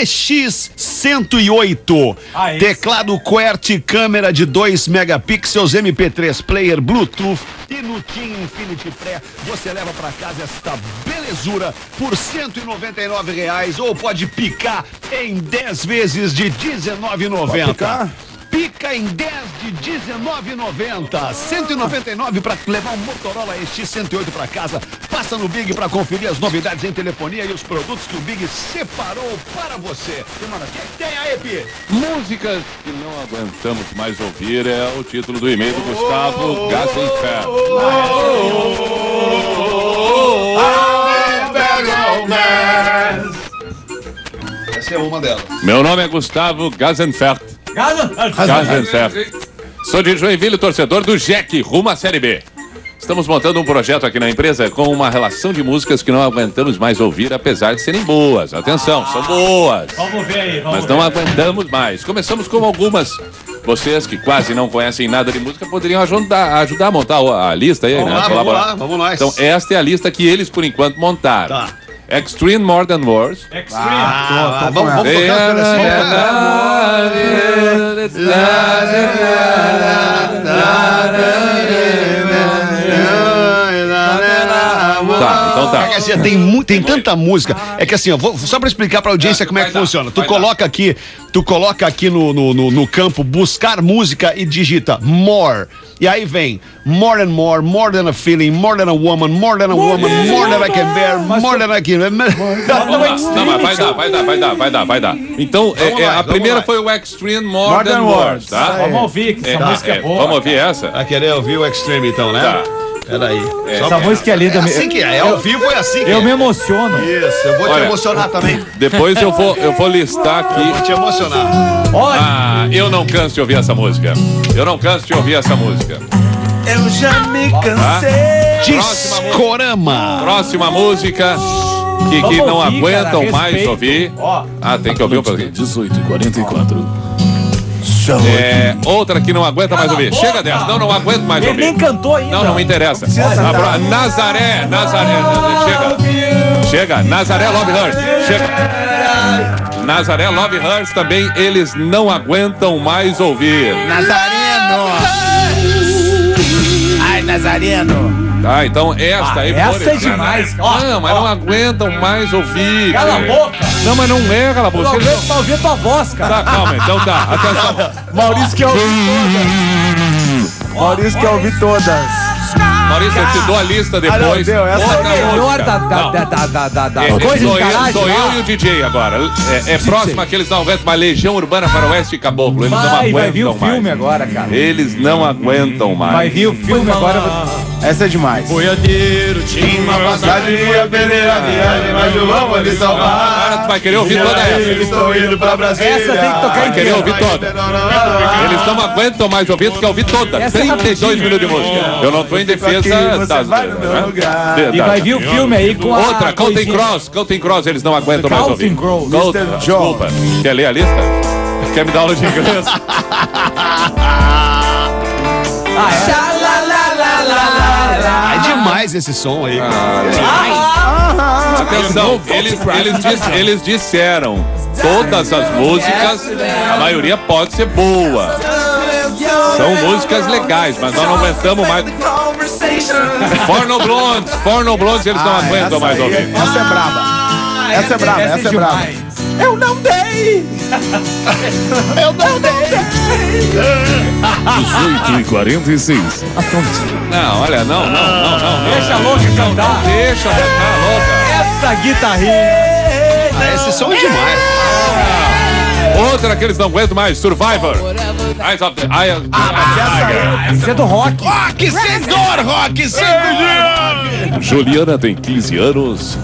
EX108. Teclado QWERTY, câmera de 2 megapixels, MP3 player, Bluetooth e no TIM Infinity Pré. Você leva pra casa esta belezura por R$199 ou pode picar em 10 vezes de R$19,90. Pica em 10 de R$19,90. 199 para levar um Motorola EX108 para casa. Passa no Big para conferir as novidades em telefonia e os produtos que o Big separou para você. O que tem aí, Pi? Músicas que não aguentamos mais ouvir é o título do e-mail do Gustavo Gassenfer. Essa é uma delas. Meu nome é Gustavo Gassenfer. Sou de Joinville, torcedor do Jack, rumo à Série B. Estamos montando um projeto aqui na empresa com uma relação de músicas que não aguentamos mais ouvir, apesar de serem boas. Atenção, são boas. Vamos ver aí, mas não aguentamos mais. Começamos com algumas. Vocês que quase não conhecem nada de música poderiam ajudar a montar a lista aí, vamos né? Lá, vamos nós. Então, esta é a lista que eles, por enquanto, montaram. Tá. Extreme More Than Words. Vamos tocar Então tá. É assim, tem tanta música. É que assim, ó, só pra explicar pra audiência como é que funciona. Tu coloca aqui no campo buscar música e digita more. E aí vem more and more, more than a feeling, more than a woman, more than a woman, more than I can bear, more than I can... Não, mas vai dar. Então, a primeira foi o Extreme More Than Words, tá? Vamos ouvir, que essa música é boa. Vamos ouvir essa? Vai querer ouvir o Extreme então, né? Tá. Peraí. Essa música é linda. É assim que é ao vivo é assim que eu me emociono. Isso, eu vou te emocionar também. Depois eu vou listar aqui. Eu vou te emocionar. Eu não canso de ouvir essa música. Eu já me cansei. Discorama. Próxima música que não ouvir, aguentam cara, mais respeito. ouvir. Ó. Tem que ouvir um pouquinho. 18h44. Outra que não aguenta mais ouvir. Chega dessa. Não aguento mais Ele ouvir. nem cantou ainda. Não me interessa. Nazaré. Chega. Nazaré Love Hurts. Chega. Nazaré Love Hurts também eles não aguentam mais ouvir. Nazareno. Ai, Nazareno. Tá, então esta aí essa é demais. Não, mas não aguentam mais ouvir. Cala a boca. Não, mas não é, cala a boca. Não aguento pra ouvir tua voz, cara. Tá, calma, então tá. Atenção. Maurício quer ouvir todas. Maurício, eu te dou a lista depois. Essa é a melhor da coisa de garagem. Sou eu e o DJ agora. É próximo que eles não aguentam mais. Legião Urbana Faroeste e Caboclo. Eles não aguentam mais. Vai vir o filme agora, cara. Eles não aguentam mais. Vai vir o filme agora. Essa é demais. Boiadeiro, tinha uma passaria, peneira, viagem, mas o vamos lhe salvar. Agora tu vai querer ouvir toda essa. Estou indo pra Brasília. Essa tem que tocar Vai querer inteira. ouvir toda. Eles não aguentam mais ouvir, tu quer ouvir toda. Essa é 32 minutos de música. Eu não tô em defesa das... E vai vir o filme aí com a... Outra, Counting Cross, eles não aguentam mais ouvir. Desculpa, quer ler a lista? Quer me dar aula de inglês? É demais esse som aí. Atenção, eles disseram, todas as músicas, a maioria pode ser boa. São músicas legais, mas nós não aguentamos mais. Forno Blondes, eles não aguentam mais ouvir. Essa é braba. Eu não dei. 18h46. Não, olha, não. Deixa a louca cantar. Deixa a louca. Essa guitarrinha. Esse som é demais. Outra que eles não aguentam mais, Survivor. Eyes of the Esse é do rock. Rock sem dor. Juliana tem 15 anos,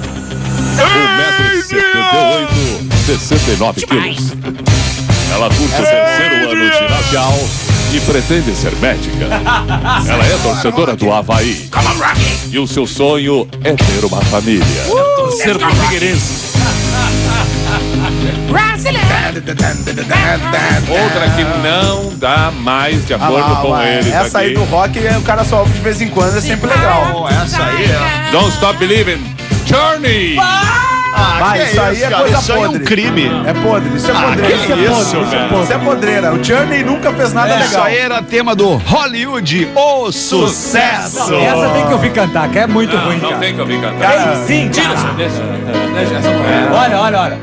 1,78m, 69 quilos. Ela cursa o terceiro ano de ginasial e pretende ser médica. Ela é torcedora do Avaí. E o seu sonho é ter uma família. Torcer pro Figueirense. Outra que não dá mais de acordo com eles. Essa aí aqui. do rock, o cara só ouve de vez em quando, é sempre legal. Essa aí é. Don't Stop Believing. Journey. Vai, isso aí é cara? coisa Isso aí é um podre. crime. É podre, isso é podreira. que Isso é isso, podre, isso é velho. podre. Isso é podreira. O Journey nunca fez nada Isso legal. aí era tema do Hollywood, o sucesso. Essa tem que ouvir cantar, que é muito ruim, Não cara. tem que ouvir cantar. Cara, Sim, Tira, cara. deixa essa mulher. Olha.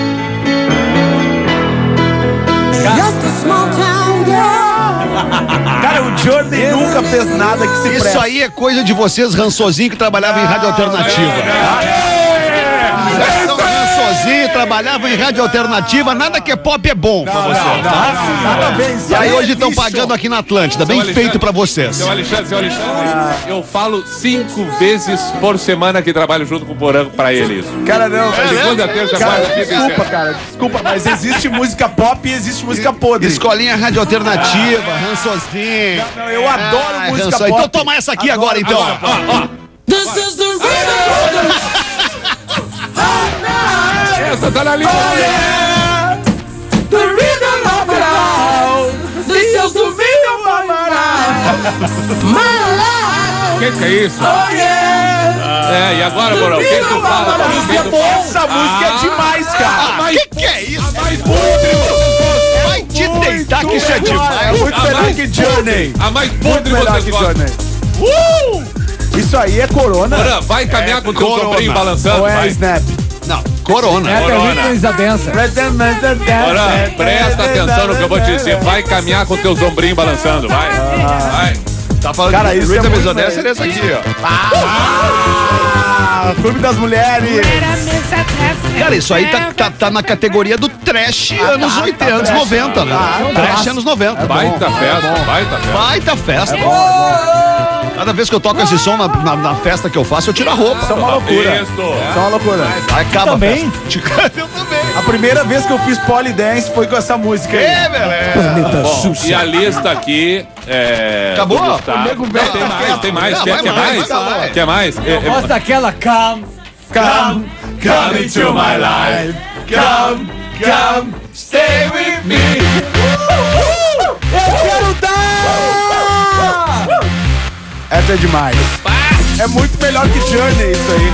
cara, o Journey nunca fez nada que se Isso preste. aí é coisa de vocês, rançozinho, que trabalhavam em rádio alternativa. Rançozinho, trabalhavam em rádio alternativa, nada que é pop é bom pra vocês. Nada a ver, isso E aí é hoje estão lixo. pagando aqui na Atlântida, bem Alexandre, feito pra vocês. Seu Alexandre, eu falo 5 vezes por semana que trabalho junto com o Porã pra ele isso. Cara, não. Segunda, terça, Cara, quarta, quinta e desculpa, sexta. cara. Desculpa, mas existe música pop e existe música podre. Escolinha rádio alternativa, rançozinho. Não, eu adoro música ranço. pop. Então toma essa aqui Adoro, agora, então. Essa tá na lista. Que é isso? É, e agora, Borão? O que tu fala? Essa música é demais, cara. Que é isso? Vai te deitar que isso é É demais. muito melhor que Journey. A mais Muito podre melhor vocês que gostam. Journey. Isso aí é Corona Porã, vai caminhar com o teu Corona. sombrinho balançando, ou é vai. Snap? Não, Corona. É Corona. a Rhythm Dança. Porã, presta atenção no que eu vou te dizer. Vai caminhar com o teu sombrinho balançando, vai. Vai. Tá falando Cara, de isso é Rhythm muito and Dance, é esse aqui, ó. Ah, Clube das Mulheres. Cara, isso aí tá na categoria do trash anos 80, anos 90, né? Trash anos 90. Baita festa, baita festa. Baita festa. Cada vez que eu toco esse som na festa que eu faço, eu tiro a roupa. Isso é uma loucura. Isso. Isso é uma loucura. Aí acaba Também? a festa. Eu também. A primeira vez que eu fiz polidense foi com essa música aí. É, beleza. Bom, e a lista aqui é... Acabou? do Gustavo. Tem mais. Não, Quer vai mais, mais? vai mais. Quer mais? Gosto daquela Come. Come into my life. Come, stay with me. Eu quero dar! Essa é demais. É muito melhor que Journey isso aí.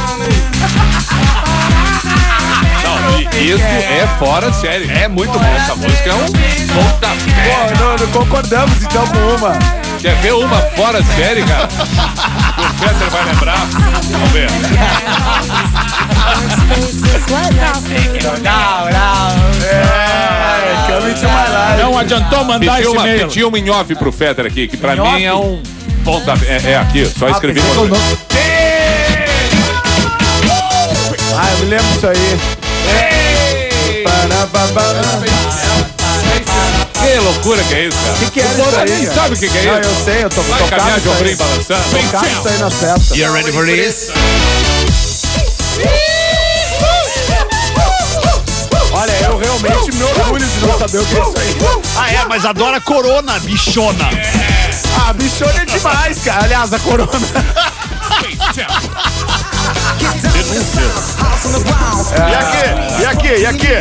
Não, isso é fora de série. É muito bom. Essa música é um ponta pé. Pô, não concordamos então com uma. Quer ver uma fora de série, cara? O Peter vai lembrar. Vamos ver. Come into my life. Não adiantou mandar esse e-mail. Pedi uma em off pro Fetter aqui, que pra mim é um ponta pé. É aqui, só escrevi pensei uma que eu vez. Ah, eu me lembro disso aí. Que loucura que é isso, cara? Que é O isso Porã aí, nem cara? sabe o que é Não, isso. eu sei, eu tô Vai tocando caminhar de isso aí. ombrinho balançando. Tocando isso aí nas festas. You ready for this? Olha, eu realmente me orgulho de não saber o que é isso aí. Ah, é, mas adora Corona, bichona. Ah, bichona é demais, cara. Aliás, a Corona. E aqui?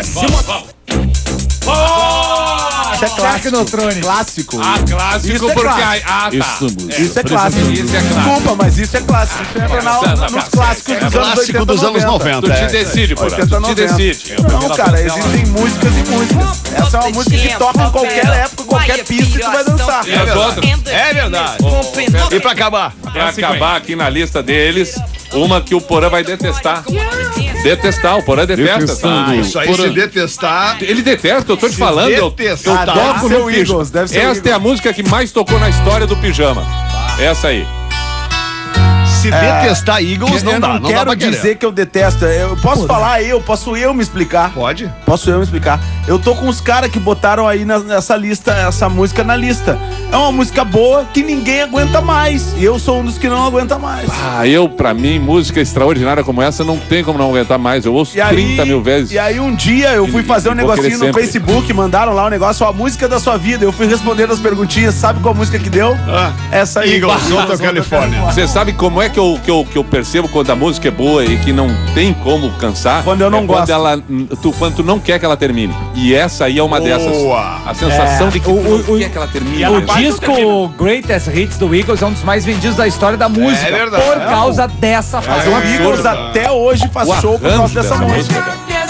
Isso é clássico. Clássico. Ah, clássico Isso é porque... clássico. Ah, tá. Isso é clássico. Isso é clássico. Desculpa, mas isso é clássico. Isso entra nos clássicos dos anos 80, Clássico dos anos 90. Tu te decide, Porã. 80, Tu te 90. decide. Não, cara, existem músicas e músicas. Essa é uma música que toca em qualquer época, qualquer pista e tu vai dançar. E as outras? É verdade. E pra acabar? Pra acabar aqui na lista deles, uma que o Porã vai detestar. Detestar, o Porã detesta. Tá? Isso aí, se detestar... Ele detesta, eu tô te falando. Eu detestar. Deve toco ser no o pijama. Eagles, deve ser o Esta é a música que mais tocou na história do pijama. Essa aí. Se detestar Eagles, não eu dá. não Não dá quero pra querer. dizer que eu detesto. Eu posso falar posso eu me explicar. Pode? Posso eu me explicar? Eu tô com os caras que botaram aí nessa lista, essa música na lista. É uma música boa que ninguém aguenta mais. E eu sou um dos que não aguenta mais. Pra mim, música extraordinária como essa, não tem como não aguentar mais. Eu ouço 30 mil vezes. E aí um dia eu fui fazer um vou querer negocinho no sempre. Facebook, mandaram lá um negócio, a música da sua vida. Eu fui respondendo as perguntinhas, sabe qual música que deu? Essa aí. Eagles, Hotel California. Você sabe como é que eu percebo quando a música é boa e que não tem como cansar? Quando eu não gosto. Quando tu não quer que ela termine. E essa aí é uma dessas. A sensação de que é que ela termina. O disco Greatest Hits do Eagles é um dos mais vendidos da história da música. É verdade. Por causa dessa Mas o Eagles até hoje faz show por causa dessa música.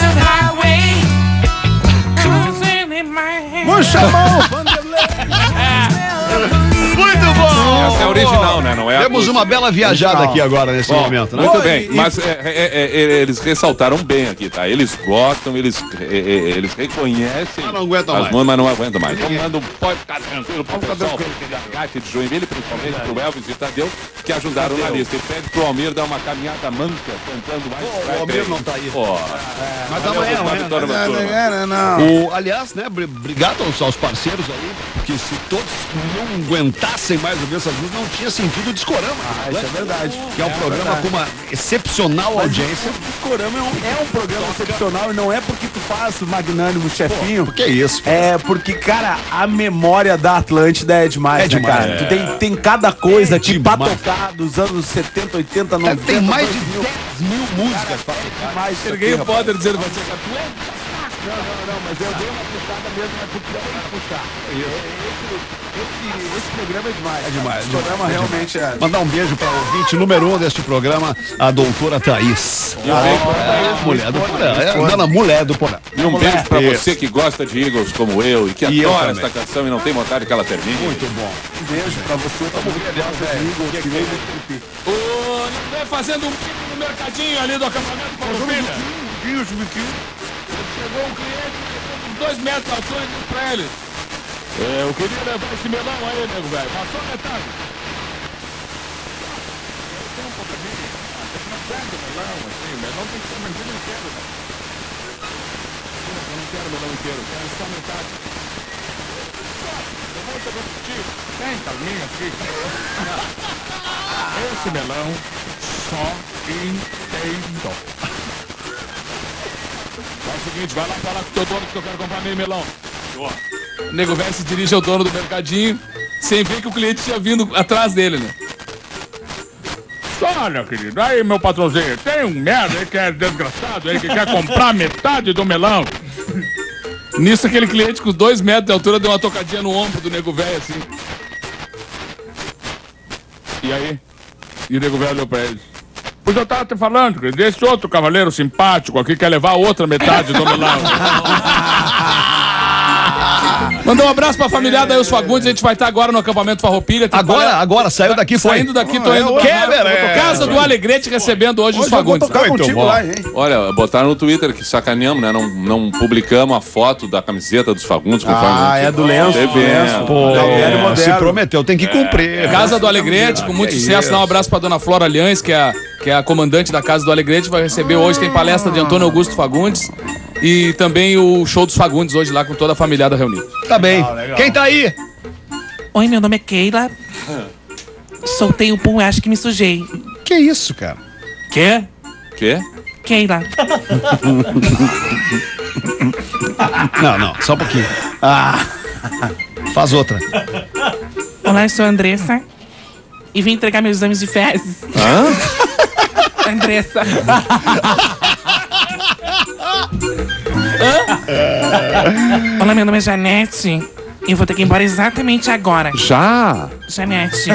Vamos chamar o Vanderlei. Muito bom! Essa é a original, né? Não é a Temos acústica. uma bela viajada aqui agora, nesse momento, né? Muito bem, mas eles ressaltaram bem aqui, tá? Eles gostam, eles reconhecem. Mas não aguentam as mais. músicas, mas não aguentam mais. Então manda pode ficar tranquilo pro pessoal de Agate, de Joinville, principalmente pro Elvis e Tadeu, que ajudaram na lista. E pede pro Almir dar uma caminhada manca, cantando mais. O Almir não tá aí. Mas amanhã, aliás, né, obrigado aos parceiros aí, porque se todos não aguentassem mais ouvir essas músicas, não tinha sentido o Discorama. Isso é verdade. Que é um programa com uma excepcional audiência. O Discorama é um programa excepcional e não é porque tu faz o magnânimo chefinho. Que é isso? É porque, cara, a memória da Atlântida é demais, É né, demais. cara? Tu tem cada coisa aqui pra demais. tocar dos anos 70, 80, 90. Tem mais de 2000. 10 mil músicas pra tocar. Mais isso Erguei aqui, o poder dizendo que você Não, mas eu dei uma puxada mesmo, é porque tem que puxar. Esse programa é demais. É demais. Esse programa realmente é. Mandar um beijo para o ouvinte número 1 deste programa, a doutora Thaís. Mulher do Porã. É a dona mulher do Porã. E um beijo pra Isso. você que gosta de Eagles como eu e que E eu adora também. esta canção e não tem vontade que ela termine. Muito bom. Um beijo pra você. O Ninguém fazendo um pico no mercadinho ali do acampamento Farroupilha. Chegou um cliente com 2 metros de altura e disse pra ele: eu queria levar esse melão aí, nego velho. Passou a metade. Tem um pouquinho. Não pega o melão, assim. O melão tem que ser vendido inteiro, né? Eu não quero melão inteiro, eu quero só metade. Eu vou pegar pro tio. Tem calminha aqui. Esse melão só inteiro. Faz o seguinte, vai lá falar com o teu dono que eu quero comprar meio melão. O nego velho se dirige ao dono do mercadinho, sem ver que o cliente tinha vindo atrás dele, né? Olha, querido, aí meu patrãozinho, tem um merda aí que é desgraçado aí, que quer comprar metade do melão. Nisso, aquele cliente com 2 metros de altura deu uma tocadinha no ombro do nego velho, assim. E aí? E o nego velho olhou pra ele. Pois eu tava te falando, querido, esse outro cavaleiro simpático aqui quer levar a outra metade do melão. Mandar um abraço pra familiada aí, os Fagundes. A gente vai estar agora no acampamento Farroupilha. Agora, saindo daqui, foi. Saindo daqui, tô indo pra Casa do Alegrete, recebendo hoje os Fagundes. Tocar contigo lá, hein? Olha, botaram no Twitter que sacaneamos, né? Não publicamos a foto da camiseta dos Fagundes. É do lenço. Se prometeu, tem que cumprir. Casa do Alegrete, com muito sucesso. Dá um abraço pra dona Flora Alhães, que é a comandante da Casa do Alegrete. Vai receber hoje, tem palestra de Antônio Augusto Fagundes. E também o show dos Fagundes hoje lá com toda a familiada reunida. Tá bem. Quem tá aí? Oi, meu nome é Keila. Soltei o pum e acho que me sujei. Que isso, cara? Quê? Quê? Keila. Não, só um pouquinho. Faz outra. Olá, eu sou a Andressa. E vim entregar meus exames de fezes. Andressa. Olá, meu nome é Janete. E eu vou ter que ir embora exatamente agora. Já? Janete.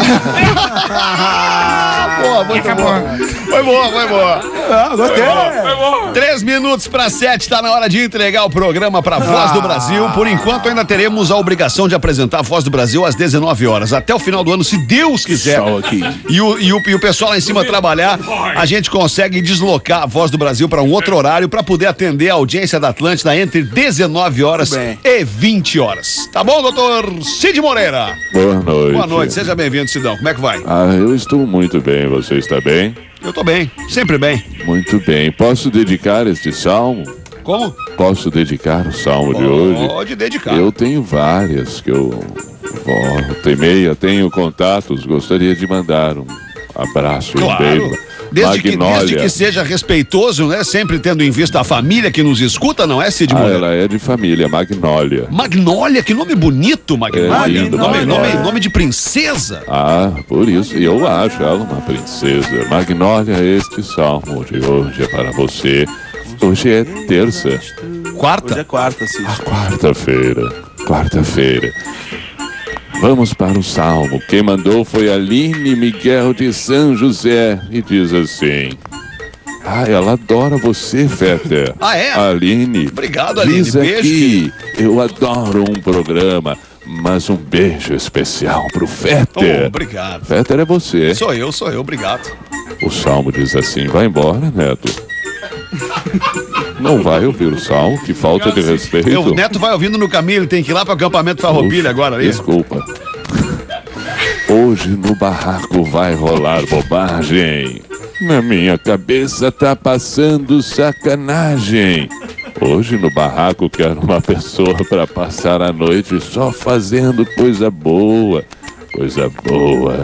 Boa, muito boa. Foi boa. Gostei. 3 minutos para 7, tá na hora de entregar o programa pra Voz do Brasil. Por enquanto, ainda teremos a obrigação de apresentar a Voz do Brasil às 19 horas. Até o final do ano, se Deus quiser. E o pessoal lá em cima trabalhar, a gente consegue deslocar a Voz do Brasil para um outro horário para poder atender a audiência da Atlântida entre 19 horas e 20 horas. Tá bom, doutor Cid Moreira? Boa noite. Boa noite, seja bem-vindo, Cidão. Como é que vai? Eu estou muito bem. Você está bem? Eu tô bem, sempre bem. Muito bem. Posso dedicar este salmo? Como? Posso dedicar o salmo de hoje? Pode dedicar. Eu tenho várias que eu volta e meia tenho contatos. Gostaria de mandar um abraço, um beijo. Desde que seja respeitoso, né? Sempre tendo em vista a família que nos escuta, não é, Cid Moreira? Ela é de família, Magnólia. Magnólia, que nome bonito, Magnólia. lindo, Nome de princesa. Por isso. E eu acho ela uma princesa. Magnólia, este salmo de hoje é para você. Hoje é terça. quarta? Hoje é quarta, sim. Quarta-feira. Vamos para o Salmo. Quem mandou foi Aline Miguel de São José. E diz assim... ela adora você, Fetter. É? Aline. Obrigado, Aline. Diz Beijo, aqui, eu adoro um programa, mas um beijo especial pro Fetter. Obrigado. Fetter é você. Sou eu, obrigado. O Salmo diz assim, vai embora, Neto. Não vai ouvir o Salmo, que falta de respeito. O Neto vai ouvindo no caminho, ele tem que ir lá pro acampamento Farroupilha agora. Aí. Desculpa. Hoje no barraco vai rolar bobagem. Na minha cabeça tá passando sacanagem. Hoje no barraco quero uma pessoa pra passar a noite só fazendo coisa boa. Coisa boa.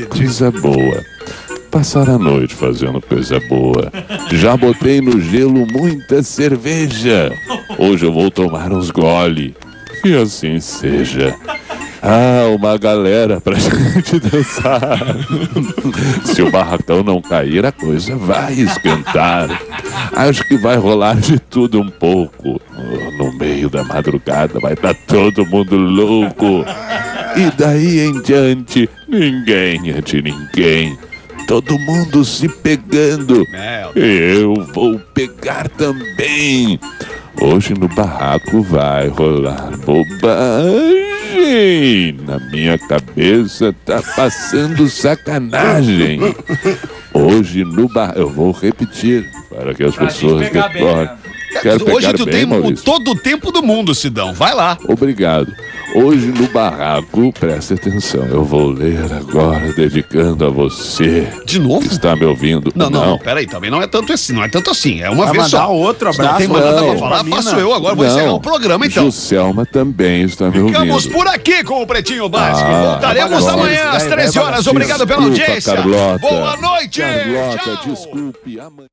Passar a noite fazendo coisa boa. Já botei no gelo muita cerveja. Hoje eu vou tomar uns gole. Que assim seja. Uma galera pra gente dançar. Se o barracão não cair, a coisa vai esquentar. Acho que vai rolar de tudo um pouco. No meio da madrugada vai estar todo mundo louco. E daí em diante, ninguém é de ninguém. Todo mundo se pegando. Eu vou pegar também. Hoje no barraco vai rolar bobagem. Na minha cabeça tá passando sacanagem. Hoje no barraco... Eu vou repetir para que as pessoas decorem. Hoje tu tem todo o tempo do mundo, Sidão. Vai lá. Obrigado. Hoje no barraco, presta atenção, eu vou ler agora dedicando a você. De novo? Que está me ouvindo. Não, peraí, também não é tanto assim, é uma vez só. Outro abraço. Não tem mais nada pra falar, faço eu agora, vou encerrar o programa então. Joselma também está me ouvindo. Ficamos por aqui com o Pretinho Básico. Voltaremos amanhã às 13 horas. Obrigado pela audiência. Carlota. Boa noite. Carlota, Tchau. desculpe, amanhã.